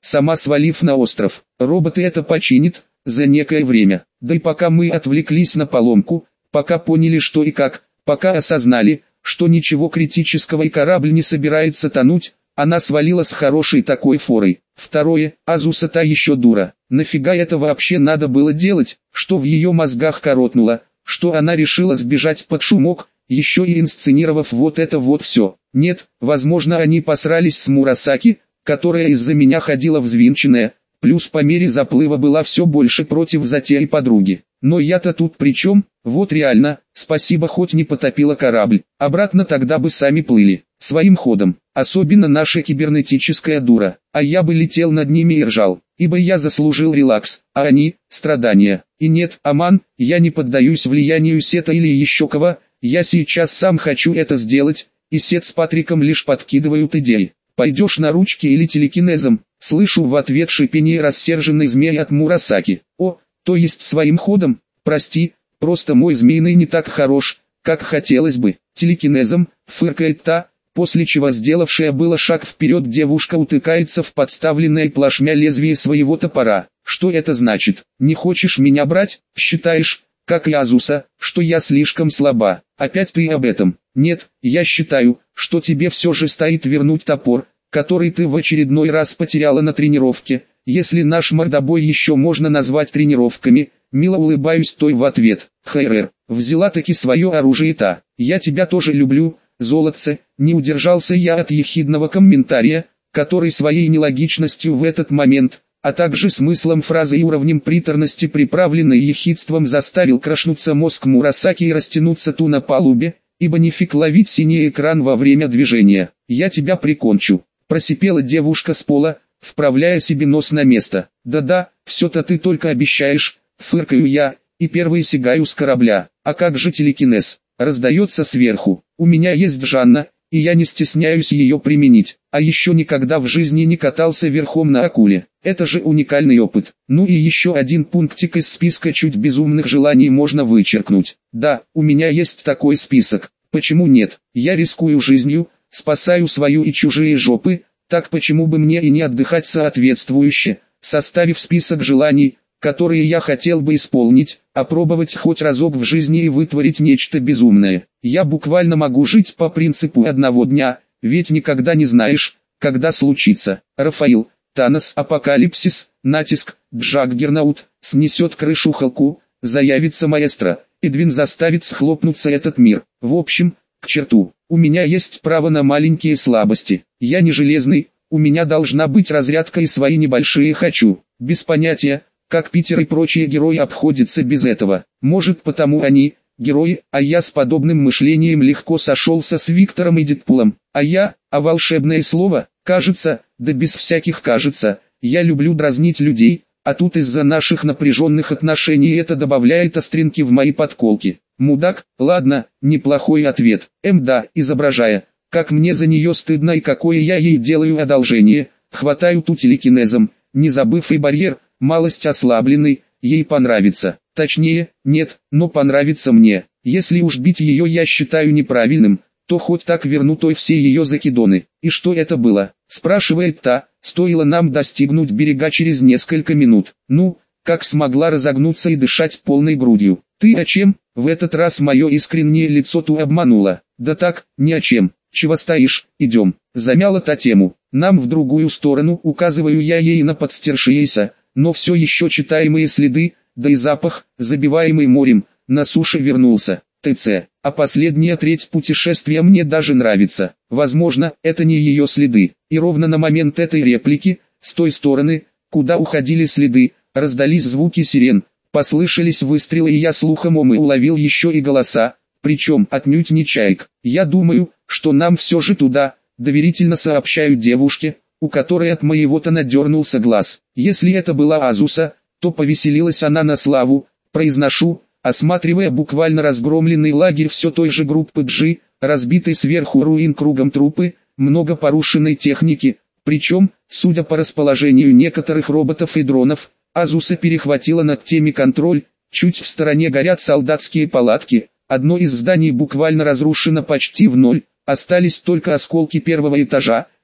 сама свалив на остров. Роботы это починят за некое время. Да и пока мы отвлеклись на поломку, пока поняли что и как, пока осознали, что ничего критического и корабль не собирается тонуть, она свалила с хорошей такой форой. Второе, Азуса та еще дура. Нафига это вообще надо было делать, что в ее мозгах коротнуло, что она решила сбежать под шумок, еще и инсценировав вот это вот все. Нет, возможно они посрались с Мурасаки, которая из-за меня ходила взвинченная, плюс по мере заплыва была все больше против затеи подруги. Но я-то тут при чем? Вот реально, спасибо хоть не потопила корабль, обратно тогда бы сами плыли, своим ходом, особенно наша кибернетическая дура, а я бы летел над ними и ржал, ибо я заслужил релакс, а они – страдания. И нет, Аман, я не поддаюсь влиянию Сета или еще кого, я сейчас сам хочу это сделать, и Сет с Патриком лишь подкидывают идеи. Пойдешь на ручки или телекинезом? Слышу в ответ шипение рассерженной змеи от Мурасаки. О, то есть своим ходом? Прости, просто мой змеиный не так хорош, как хотелось бы. Телекинезом, фыркает та, после чего сделавшая было шаг вперед девушка утыкается в подставленное плашмя лезвие своего топора. Что это значит? Не хочешь меня брать? Считаешь, как и Азуса, что я слишком слаба? Опять ты об этом? Нет, я считаю, что тебе все же стоит вернуть топор, который ты в очередной раз потеряла на тренировке, если наш мордобой еще можно назвать тренировками. Мило улыбаюсь той в ответ. Хайрер, взяла таки свое оружие та. Я тебя тоже люблю, золотце. Не удержался я от ехидного комментария, который своей нелогичностью в этот момент, а также смыслом фразы и уровнем приторности приправленной ехидством заставил крошнуться мозг Мурасаки и растянуться ту на палубе, ибо нифиг ловить синий экран во время движения. Я тебя прикончу, просипела девушка с пола, вправляя себе нос на место. Да-да, все-то ты только обещаешь, фыркаю я, и первый сигаю с корабля. А как же телекинез? Раздается сверху. У меня есть Жанна, и я не стесняюсь ее применить. А еще никогда в жизни не катался верхом на акуле. Это же уникальный опыт. Ну и еще один пунктик из списка чуть безумных желаний можно вычеркнуть. Да, у меня есть такой список. Почему нет? Я рискую жизнью, спасаю свою и чужие жопы, так почему бы мне и не отдыхать соответствующе, составив список желаний, которые я хотел бы исполнить, опробовать хоть разок в жизни и вытворить нечто безумное. Я буквально могу жить по принципу одного дня, ведь никогда не знаешь, когда случится. Рафаил, Танос, Апокалипсис, Натиск, Джаггернаут, снесет крышу Халку, заявится маэстро, Эдвин заставит схлопнуться этот мир. В общем, к черту, у меня есть право на маленькие слабости. Я не железный, у меня должна быть разрядка и свои небольшие «хочу». Без понятия, как Питер и прочие герои обходятся без этого. Может потому они, герои, а я с подобным мышлением легко сошелся с Виктором и Дэдпулом. А я, а волшебное слово, кажется, да без всяких кажется, я люблю дразнить людей, а тут из-за наших напряженных отношений это добавляет остринки в мои подколки. Мудак, ладно, неплохой ответ. Эм да, изображая, как мне за нее стыдно и какое я ей делаю одолжение, хватаю ту телекинезом, не забыв и барьер, малость ослабленный, ей понравится. Точнее, нет, но понравится мне. Если уж бить ее я считаю неправильным, то хоть так верну той все ее закидоны. И что это было? Спрашивает та, стоило нам достигнуть берега через несколько минут. Ну, как смогла разогнуться и дышать полной грудью. Ты о чем? В этот раз мое искреннее лицо ту обмануло. Да так, ни о чем. Чего стоишь, идем. Замяла та тему. Нам в другую сторону, указываю я ей на подстершиеся, но все еще читаемые следы, да и запах, забиваемый морем, на суше вернулся. ТЦ. А последняя треть путешествия мне даже нравится. Возможно, это не ее следы. И ровно на момент этой реплики, с той стороны, куда уходили следы, раздались звуки сирен, послышались выстрелы и я слухом ом и уловил еще и голоса, причем отнюдь не чаек. Я думаю, что нам все же туда, доверительно сообщаю девушке, у которой от моего-то надернулся глаз. Если это была Азуса, то повеселилась она на славу, произношу, осматривая буквально разгромленный лагерь все той же группы G, разбитый сверху руин кругом трупы, много порушенной техники, причем, судя по расположению некоторых роботов и дронов, Азуса перехватила над теми контроль, чуть в стороне горят солдатские палатки, одно из зданий буквально разрушено почти в ноль, остались только осколки первого этажа,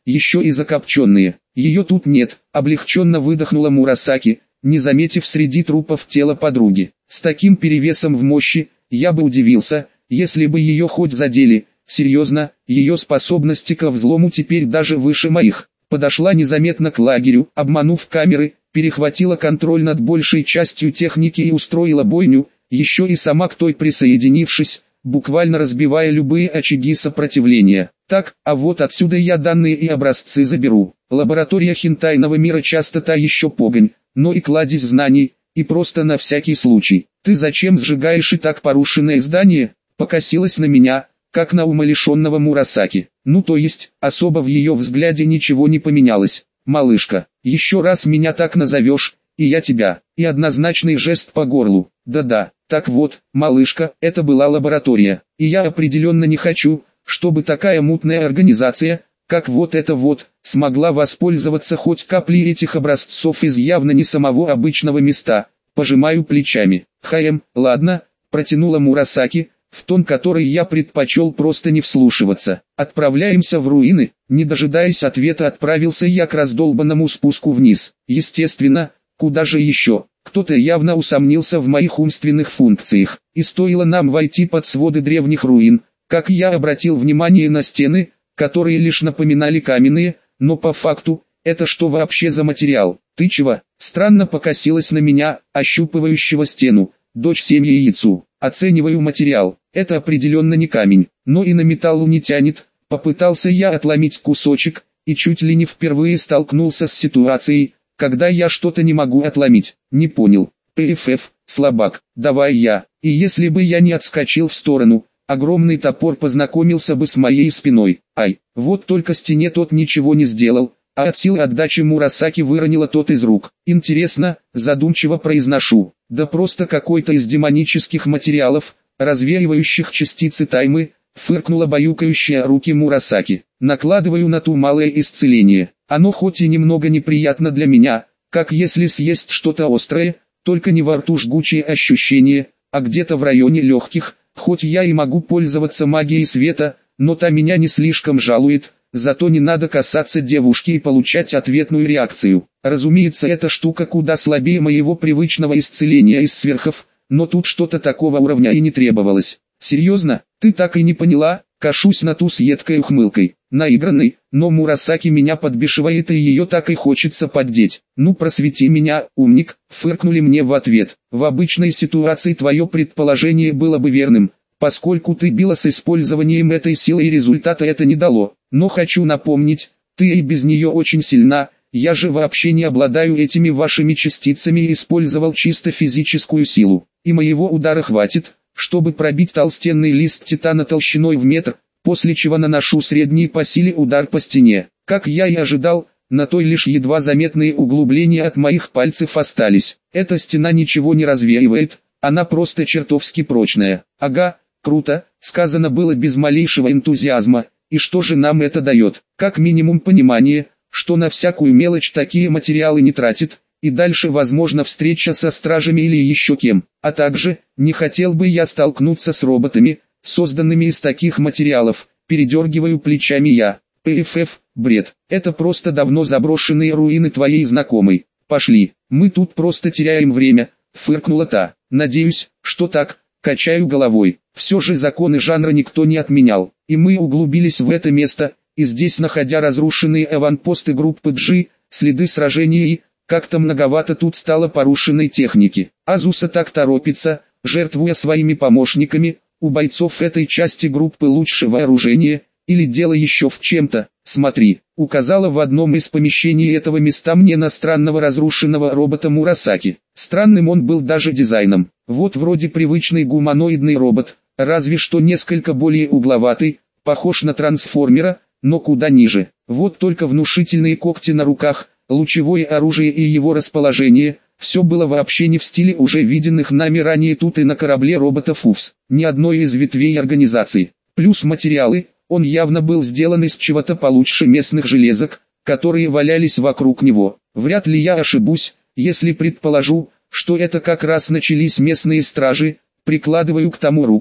еще и закопченные. Ее тут нет, облегченно выдохнула Мурасаки, не заметив среди трупов тело подруги. С таким перевесом в мощи, я бы удивился, если бы ее хоть задели. Серьезно, ее способности ко взлому теперь даже выше моих. Подошла незаметно к лагерю, обманув камеры, перехватила контроль над большей частью техники и устроила бойню, еще и сама к той присоединившись, буквально разбивая любые очаги сопротивления. Так, а вот отсюда я данные и образцы заберу. Лаборатория хентайного мира часто та еще погонь, но и кладезь знаний, и просто на всякий случай. Ты зачем сжигаешь и так порушенное здание? Покосилась на меня, как на умалишенного Мурасаки. Ну то есть, особо в ее взгляде ничего не поменялось. Малышка, еще раз меня так назовешь, и я тебя. И однозначный жест по горлу. Да-да, так вот, малышка, это была лаборатория. И я определенно не хочу, чтобы такая мутная организация, как вот эта вот, смогла воспользоваться хоть каплей этих образцов из явно не самого обычного места. Пожимаю плечами. Хаем, ладно, протянула Мурасаки, в тон который я предпочел просто не вслушиваться. Отправляемся в руины. Не дожидаясь ответа, отправился я к раздолбанному спуску вниз. Естественно, куда же еще? Кто-то явно усомнился в моих умственных функциях. И стоило нам войти под своды древних руин, как я обратил внимание на стены, которые лишь напоминали каменные, но по факту, это что вообще за материал? Ты чего? Странно покосилась на меня, ощупывающего стену. Дочь семьи яйцу. Оцениваю материал. Это определенно не камень, но и на металлу не тянет. Попытался я отломить кусочек, и чуть ли не впервые столкнулся с ситуацией, когда я что-то не могу отломить. Не понял. ПФФ, слабак, давай я. И если бы я не отскочил в сторону, огромный топор познакомился бы с моей спиной. Ай, вот только стене тот ничего не сделал, а от силы отдачи Мурасаки выронила тот из рук. Интересно, задумчиво произношу. Да просто какой-то из демонических материалов, развеивающих частицы таймы, фыркнула баюкающая руки Мурасаки. Накладываю на ту малое исцеление. Оно хоть и немного неприятно для меня, как если съесть что-то острое, только не во рту жгучие ощущения, а где-то в районе легких. Хоть я и могу пользоваться магией света, но та меня не слишком жалует. Зато не надо касаться девушки и получать ответную реакцию. Разумеется, эта штука куда слабее моего привычного исцеления из сверхов, но тут что-то такого уровня и не требовалось. Серьезно, ты так и не поняла? Кашусь на ту с едкой ухмылкой. Наигранный, но Мурасаки меня подбешивает и ее так и хочется поддеть. Ну просвети меня, умник, фыркнули мне в ответ. В обычной ситуации твое предположение было бы верным, поскольку ты била с использованием этой силы и результата это не дало. Но хочу напомнить, ты и без нее очень сильна, я же вообще не обладаю этими вашими частицами и использовал чисто физическую силу. И моего удара хватит, чтобы пробить толстенный лист титана толщиной в метр, после чего наношу средний по силе удар по стене. Как я и ожидал, на той лишь едва заметные углубления от моих пальцев остались. Эта стена ничего не развеивает, она просто чертовски прочная. Ага, круто, сказано было без малейшего энтузиазма. И что же нам это дает? Как минимум понимание, что на всякую мелочь такие материалы не тратит, и дальше возможно встреча со стражами или еще кем. А также, не хотел бы я столкнуться с роботами, созданными из таких материалов, передергиваю плечами я. ПФФ, бред, это просто давно заброшенные руины твоей знакомой. Пошли, мы тут просто теряем время, фыркнула та. Надеюсь, что так. Качаю головой. Все же законы жанра никто не отменял. И мы углубились в это место, и здесь, находя разрушенные аванпосты группы G, следы сражений и, как-то многовато тут стало порушенной техники. Азуса так торопится, жертвуя своими помощниками, у бойцов этой части группы лучше вооружение, или дело еще в чем-то. Смотри, указала в одном из помещений этого места мне на странного разрушенного робота Мурасаки. Странным он был даже дизайном. Вот вроде привычный гуманоидный робот, разве что несколько более угловатый, похож на трансформера, но куда ниже. Вот только внушительные когти на руках, лучевое оружие и его расположение, все было вообще не в стиле уже виденных нами ранее тут и на корабле роботов УФС, ни одной из ветвей организации. Плюс материалы, он явно был сделан из чего-то получше местных железок, которые валялись вокруг него. Вряд ли я ошибусь, если предположу, что это как раз начались местные стражи. Прикладываю к тому руку,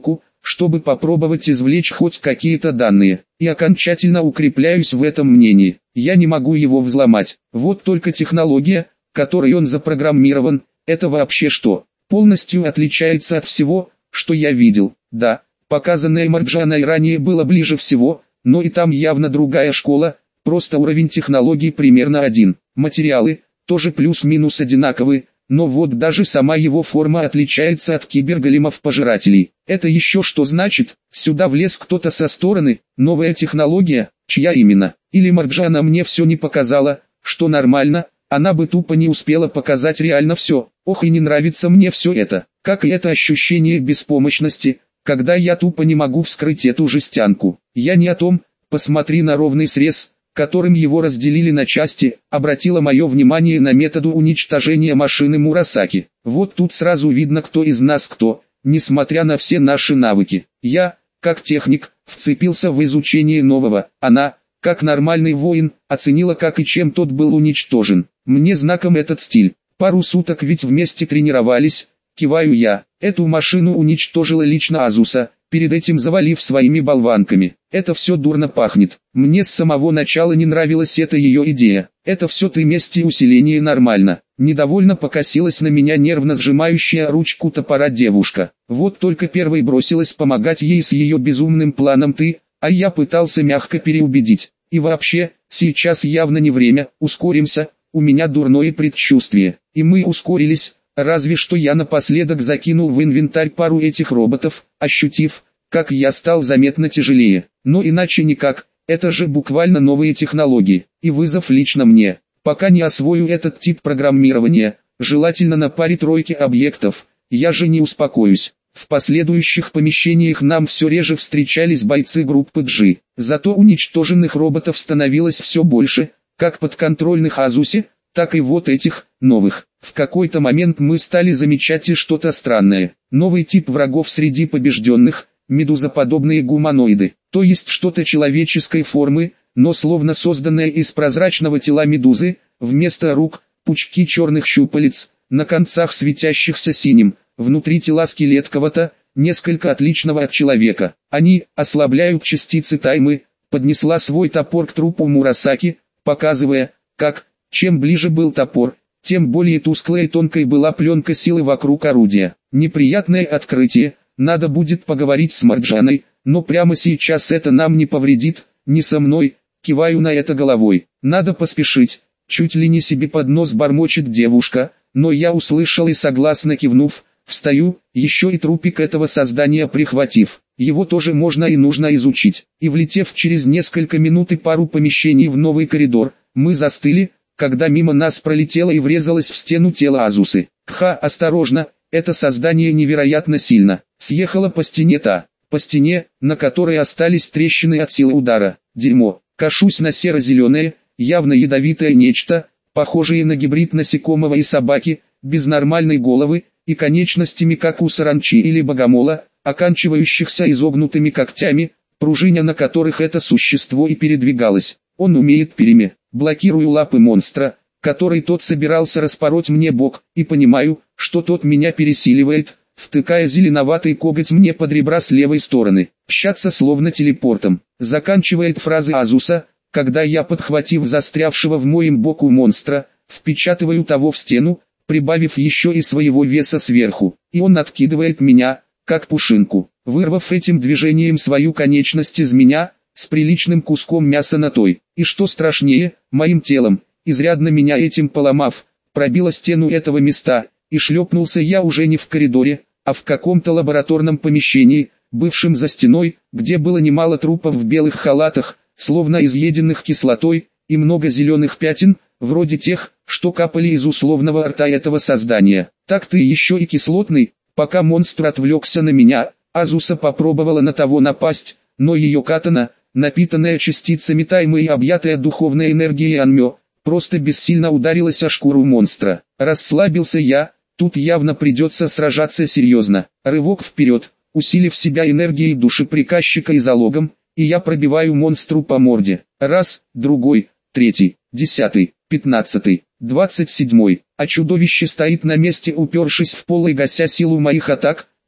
чтобы попробовать извлечь хоть какие-то данные, и окончательно укрепляюсь в этом мнении. Я не могу его взломать. Вот только технология, которой он запрограммирован, это вообще что? Полностью отличается от всего, что я видел. Да, показанное Марджаной ранее было ближе всего, но и там явно другая школа, просто уровень технологий примерно один. Материалы тоже плюс-минус одинаковы, но вот даже сама его форма отличается от киберголемов-пожирателей. Это еще что значит? Сюда влез кто-то со стороны, новая технология, чья именно? Или Марджана мне все не показала, что нормально, она бы тупо не успела показать реально все. Ох, и не нравится мне все это, как и это ощущение беспомощности, когда я тупо не могу вскрыть эту жестянку. Я не о том, посмотри на ровный срез, которым его разделили на части, обратило мое внимание на методу уничтожения машины Мурасаки. Вот тут сразу видно, кто из нас кто, несмотря на все наши навыки. Я, как техник, вцепился в изучение нового, она, как нормальный воин, оценила, как и чем тот был уничтожен. Мне знаком этот стиль. Пару суток ведь вместе тренировались, киваю я. Эту машину уничтожила лично Азуса, перед этим завалив своими болванками. Это все дурно пахнет. Мне с самого начала не нравилась эта ее идея. Это все ты месть и усиление нормально. Недовольно покосилась на меня нервно сжимающая ручку топора девушка. Вот только первой бросилась помогать ей с ее безумным планом ты, а я пытался мягко переубедить. И вообще, сейчас явно не время, ускоримся, у меня дурное предчувствие. И мы ускорились. Разве что я напоследок закинул в инвентарь пару этих роботов, ощутив, как я стал заметно тяжелее. Но иначе никак, это же буквально новые технологии, и вызов лично мне. Пока не освою этот тип программирования, желательно на паре-тройке объектов, я же не успокоюсь. В последующих помещениях нам все реже встречались бойцы группы G. Зато уничтоженных роботов становилось все больше, как подконтрольных Азусе, так и вот этих, новых. В какой-то момент мы стали замечать и что-то странное. Новый тип врагов среди побежденных, медузоподобные гуманоиды. То есть что-то человеческой формы, но словно созданное из прозрачного тела медузы, вместо рук, пучки черных щупалец, на концах светящихся синим, внутри тела скелет кого-то, несколько отличного от человека. Они ослабляют частицы таймы, поднесла свой топор к трупу Мурасаки, показывая, как, чем ближе был топор, тем более тусклой и тонкой была пленка силы вокруг орудия. Неприятное открытие, надо будет поговорить с Марджаной, но прямо сейчас это нам не повредит, не со мной, киваю на это головой. Надо поспешить, чуть ли не себе под нос бормочет девушка, но я услышал и согласно кивнув, встаю, еще и трупик этого создания прихватив. Его тоже можно и нужно изучить. И влетев через несколько минут и пару помещений в новый коридор, мы застыли, когда мимо нас пролетело и врезалось в стену тело Азусы. Кха, осторожно, это создание невероятно сильно. Съехало по стене та, по стене, на которой остались трещины от силы удара. Дерьмо. Кашусь на серо-зеленое, явно ядовитое нечто, похожее на гибрид насекомого и собаки, без нормальной головы, и конечностями как у саранчи или богомола, оканчивающихся изогнутыми когтями, пружиня на которых это существо и передвигалось. Он умеет переме. Блокирую лапы монстра, который тот собирался распороть мне бок, и понимаю, что тот меня пересиливает, втыкая зеленоватый коготь мне под ребра с левой стороны. Общаться словно телепортом. Заканчивает фразы Азуса, когда я, подхватив застрявшего в моем боку монстра, впечатываю того в стену, прибавив еще и своего веса сверху, и он откидывает меня, как пушинку, вырвав этим движением свою конечность из меня, с приличным куском мяса на той, и что страшнее, моим телом, изрядно меня этим поломав, пробила стену этого места, и шлепнулся я уже не в коридоре, а в каком-то лабораторном помещении, бывшем за стеной, где было немало трупов в белых халатах, словно изъеденных кислотой, и много зеленых пятен, вроде тех, что капали из условного рта этого создания. Так ты еще и кислотный. Пока монстр отвлекся на меня, Азуса попробовала на того напасть, но ее катана, напитанная частицами таймы и объятая духовной энергией Анмё, просто бессильно ударилась о шкуру монстра. Расслабился я, тут явно придется сражаться серьезно. Рывок вперед, усилив себя энергией души приказчика и залогом, и я пробиваю монстру по морде. Раз, другой, третий, десятый, пятнадцатый, двадцать седьмой, а чудовище стоит на месте, упершись в пол и гася силу моих атак,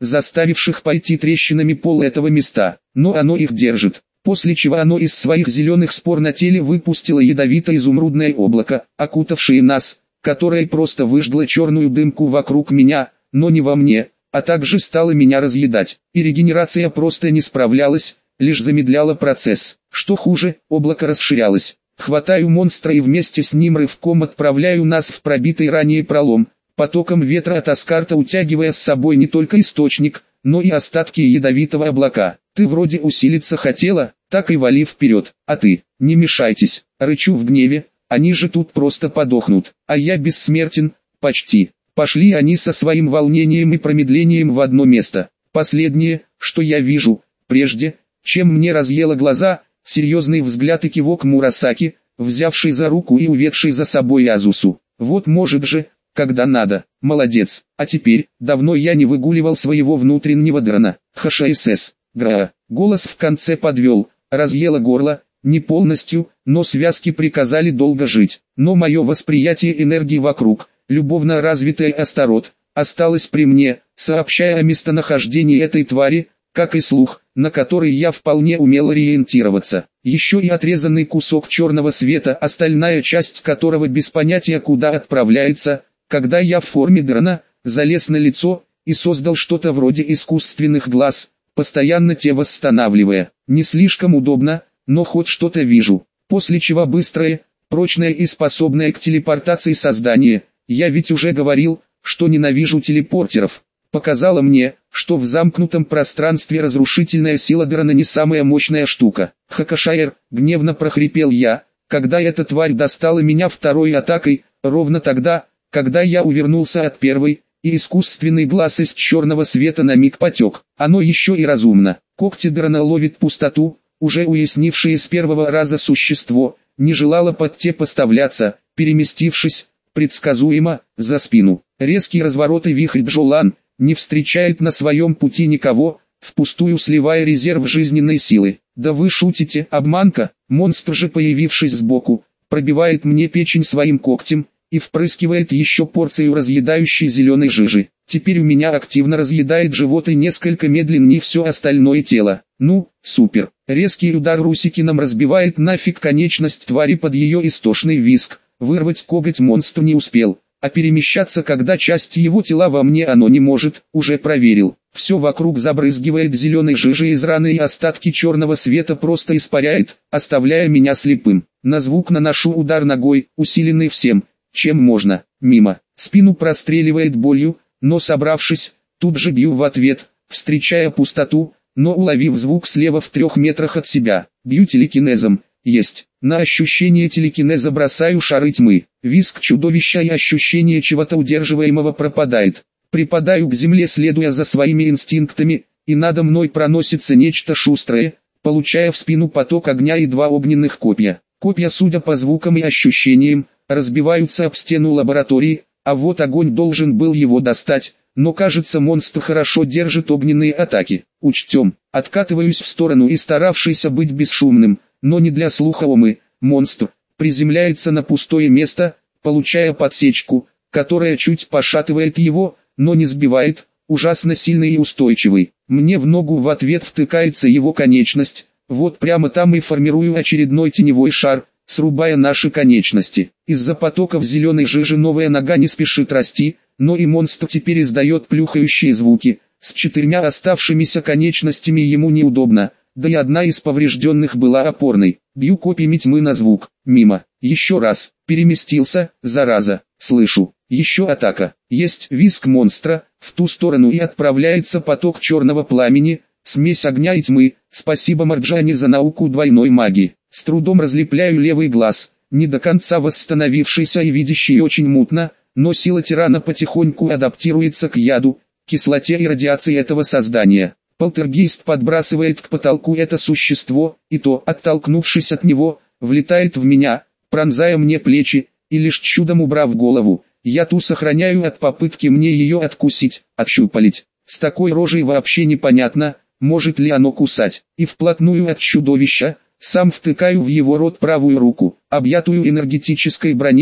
заставивших пойти трещинами пол этого места, но оно их держит. После чего оно из своих зеленых спор на теле выпустило ядовито-изумрудное облако, окутавшее нас, которое просто выжгло черную дымку вокруг меня, но не во мне, а также стало меня разъедать. И регенерация просто не справлялась, лишь замедляла процесс. Что хуже, облако расширялось. Хватаю монстра и вместе с ним рывком отправляю нас в пробитый ранее пролом, потоком ветра от Аскарта утягивая с собой не только источник, но и остатки ядовитого облака. Ты вроде усилиться хотела, так и вали вперед, а ты, не мешайтесь, рычу в гневе, они же тут просто подохнут, а я бессмертен, почти. Пошли они со своим волнением и промедлением в одно место. Последнее, что я вижу, прежде, чем мне разъело глаза, серьезный взгляд и кивок Мурасаки, взявший за руку и уведший за собой Азусу. Вот может же, когда надо, молодец. А теперь, давно я не выгуливал своего внутреннего дрона. ХШСС. Гра. Голос в конце подвел, разъело горло, не полностью, но связки приказали долго жить. Но мое восприятие энергии вокруг, любовно развитое Астарот, осталось при мне, сообщая о местонахождении этой твари, как и слух, на который я вполне умел ориентироваться. Еще и отрезанный кусок черного света, остальная часть которого без понятия куда отправляется, когда я в форме дрона, залез на лицо и создал что-то вроде искусственных глаз, постоянно те восстанавливая. Не слишком удобно, но хоть что-то вижу. После чего быстрое, прочное и способное к телепортации создание, я ведь уже говорил, что ненавижу телепортеров, показало мне, что в замкнутом пространстве разрушительная сила дрона не самая мощная штука. Хакашайр, гневно прохрипел я, когда эта тварь достала меня второй атакой, ровно тогда, когда я увернулся от первой, и искусственный глаз из черного света на миг потек. Оно еще и разумно. Когти дрона ловит пустоту, уже уяснившее с первого раза существо, не желало под те поставляться, переместившись, предсказуемо, за спину. Резкий разворот и вихрь Джолан не встречает на своем пути никого, впустую сливая резерв жизненной силы. Да вы шутите, обманка, монстр же, появившись сбоку, пробивает мне печень своим когтем, и впрыскивает еще порцию разъедающей зеленой жижи. Теперь у меня активно разъедает живот и несколько медленнее все остальное тело. Ну, супер. Резкий удар Русикином разбивает нафиг конечность твари под ее истошный визг. Вырвать коготь монстр не успел, а перемещаться, когда часть его тела во мне оно не может, уже проверил. Все вокруг забрызгивает зеленой жижей из раны и остатки черного света просто испаряет, оставляя меня слепым. На звук наношу удар ногой, усиленный всем, чем можно, мимо. Спину простреливает болью, но собравшись, тут же бью в ответ, встречая пустоту, но уловив звук слева в трех метрах от себя. Бью телекинезом, есть. На ощущение телекинеза бросаю шары тьмы. Визг чудовища и ощущение чего-то удерживаемого пропадает. Припадаю к земле, следуя за своими инстинктами, и надо мной проносится нечто шустрое, получая в спину поток огня и два огненных копья. Копья, судя по звукам и ощущениям, разбиваются об стену лаборатории, а вот огонь должен был его достать, но кажется, монстр хорошо держит огненные атаки. Учтем. Откатываюсь в сторону и, старавшийся быть бесшумным, но не для слуха Омы, монстр приземляется на пустое место, получая подсечку, которая чуть пошатывает его, но не сбивает, ужасно сильный и устойчивый. Мне в ногу в ответ втыкается его конечность, вот прямо там и формирую очередной теневой шар, срубая наши конечности. Из-за потоков зеленой жижи новая нога не спешит расти, но и монстр теперь издает плюхающие звуки. С четырьмя оставшимися конечностями ему неудобно, да и одна из поврежденных была опорной. Бью копьями тьмы на звук, мимо. Еще раз, переместился, зараза, слышу. Еще атака. Есть визг монстра, в ту сторону и отправляется поток черного пламени, смесь огня и тьмы. Спасибо Марджане за науку двойной магии. С трудом разлепляю левый глаз, не до конца восстановившийся и видящий очень мутно, но сила тирана потихоньку адаптируется к яду, кислоте и радиации этого создания. Полтергейст подбрасывает к потолку это существо, и то, оттолкнувшись от него, влетает в меня, пронзая мне плечи, и лишь чудом убрав голову, я ту сохраняю от попытки мне ее откусить, отщупалить. С такой рожей вообще непонятно, может ли оно кусать, и вплотную от чудовища, сам втыкаю в его рот правую руку, объятую энергетической броней,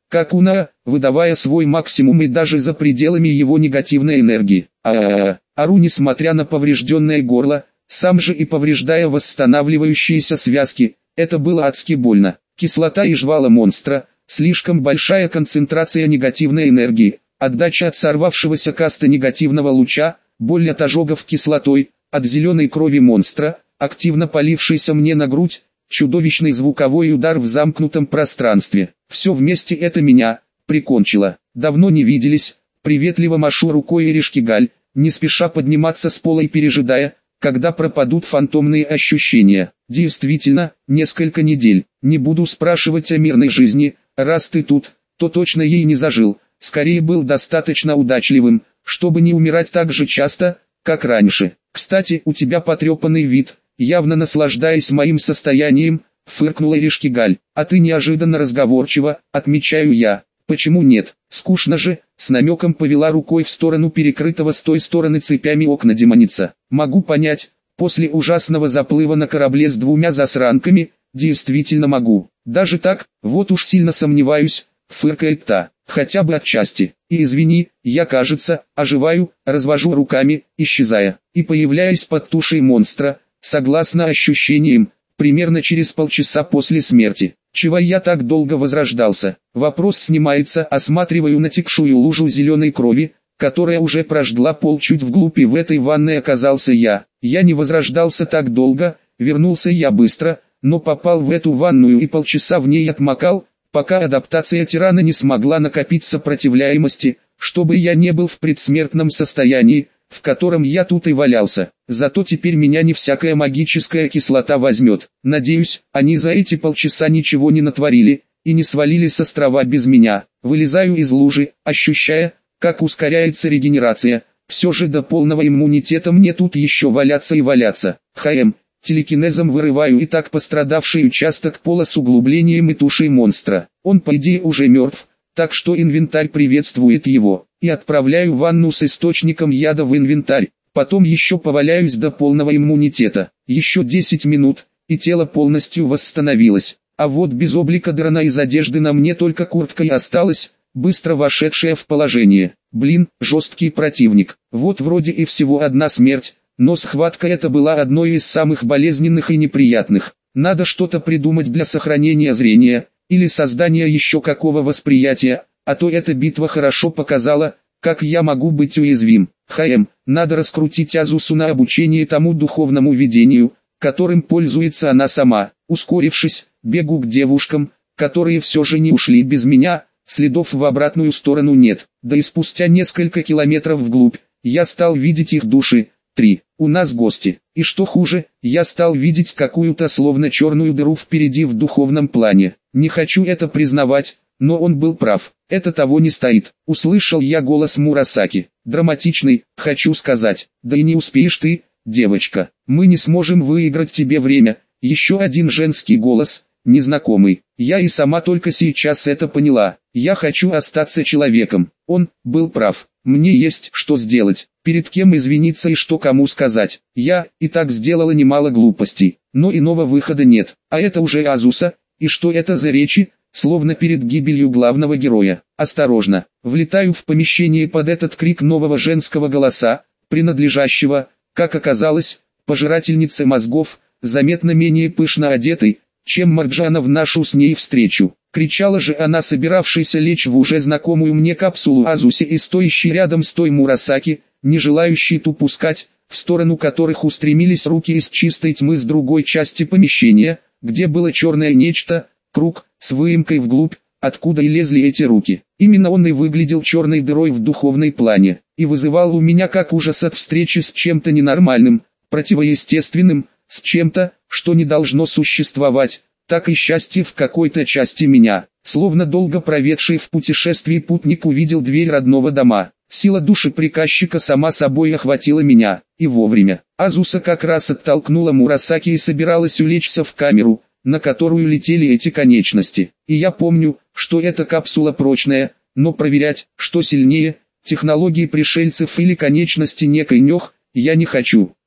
как уна, выдавая свой максимум и даже за пределами его негативной энергии. А-а-а, ору несмотря на поврежденное горло, сам же и повреждая восстанавливающиеся связки, это было адски больно. Кислота и жвала монстра, слишком большая концентрация негативной энергии, отдача от сорвавшегося каста негативного луча, боль от ожогов кислотой, от зеленой крови монстра, активно полившейся мне на грудь, чудовищный звуковой удар в замкнутом пространстве. Все вместе это меня прикончило. Давно не виделись, приветливо машу рукой Эришкигаль, не спеша подниматься с пола и пережидая, когда пропадут фантомные ощущения. Действительно, несколько недель. Не буду спрашивать о мирной жизни, раз ты тут, то точно ей не зажил. Скорее был достаточно удачливым, чтобы не умирать так же часто, как раньше. Кстати, у тебя потрепанный вид, явно наслаждаясь моим состоянием, фыркнула Эришкигаль. А ты неожиданно разговорчива, отмечаю я. Почему нет? Скучно же, с намеком повела рукой в сторону перекрытого с той стороны цепями окна демоница. Могу понять, после ужасного заплыва на корабле с двумя засранками, действительно могу. Даже так, вот уж сильно сомневаюсь, фыркает та. Хотя бы отчасти. И извини, я, кажется, оживаю, развожу руками, исчезая, и появляясь под тушей монстра, согласно ощущениям, примерно через полчаса после смерти. Чего я так долго возрождался? Вопрос снимается, осматриваю натекшую лужу зеленой крови, которая уже прожгла пол чуть вглубь, и в этой ванной оказался я. Я не возрождался так долго, вернулся я быстро, но попал в эту ванную и полчаса в ней отмокал, пока адаптация тирана не смогла накопить сопротивляемости, чтобы я не был в предсмертном состоянии, в котором я тут и валялся. Зато теперь меня не всякая магическая кислота возьмет. Надеюсь, они за эти полчаса ничего не натворили, и не свалили с острова без меня. Вылезаю из лужи, ощущая, как ускоряется регенерация. Все же до полного иммунитета мне тут еще валяться и валяться. ХМ. Телекинезом вырываю и так пострадавший участок пола с углублением и тушей монстра. Он по идее уже мертв, так что инвентарь приветствует его. И отправляю ванну с источником яда в инвентарь. Потом еще поваляюсь до полного иммунитета. Еще десять минут, и тело полностью восстановилось. А вот без облика дрона из одежды на мне только куртка и осталась, быстро вошедшая в положение. Блин, жесткий противник. Вот вроде и всего одна смерть. Но схватка эта была одной из самых болезненных и неприятных. Надо что-то придумать для сохранения зрения, или создания еще какого восприятия, а то эта битва хорошо показала, как я могу быть уязвим. ХМ, надо раскрутить Азусу на обучение тому духовному видению, которым пользуется она сама. Ускорившись, бегу к девушкам, которые все же не ушли без меня, следов в обратную сторону нет. Да и спустя несколько километров вглубь, я стал видеть их души. три. У нас гости. И что хуже, я стал видеть какую-то словно черную дыру впереди в духовном плане. Не хочу это признавать, но он был прав. Это того не стоит. Услышал я голос Мурасаки. Драматичный, хочу сказать. Да и не успеешь ты, девочка. Мы не сможем выиграть тебе время. Еще один женский голос, незнакомый. Я и сама только сейчас это поняла. Я хочу остаться человеком. Он был прав. Мне есть что сделать, перед кем извиниться и что кому сказать. Я и так сделала немало глупостей, но иного выхода нет. А это уже Азуса, и что это за речи, словно перед гибелью главного героя. Осторожно, влетаю в помещение под этот крик нового женского голоса, принадлежащего, как оказалось, пожирательнице мозгов, заметно менее пышно одетой, чем Марджана в нашу с ней встречу. Кричала же она, собиравшаяся лечь в уже знакомую мне капсулу Азуси и стоящий рядом с той Мурасаки, не желающий ту пускать, в сторону которых устремились руки из чистой тьмы с другой части помещения, где было черное нечто, круг, с выемкой вглубь, откуда и лезли эти руки. Именно он и выглядел черной дырой в духовной плане, и вызывал у меня как ужас от встречи с чем-то ненормальным, противоестественным, с чем-то, что не должно существовать, так и счастье в какой-то части меня. Словно долго проведший в путешествии путник увидел дверь родного дома. Сила души приказчика сама собой охватила меня, и вовремя. Азуса как раз оттолкнула Мурасаки и собиралась улечься в камеру, на которую летели эти конечности. И я помню, что эта капсула прочная, но проверять, что сильнее, технологии пришельцев или конечности некой нёх, я не хочу.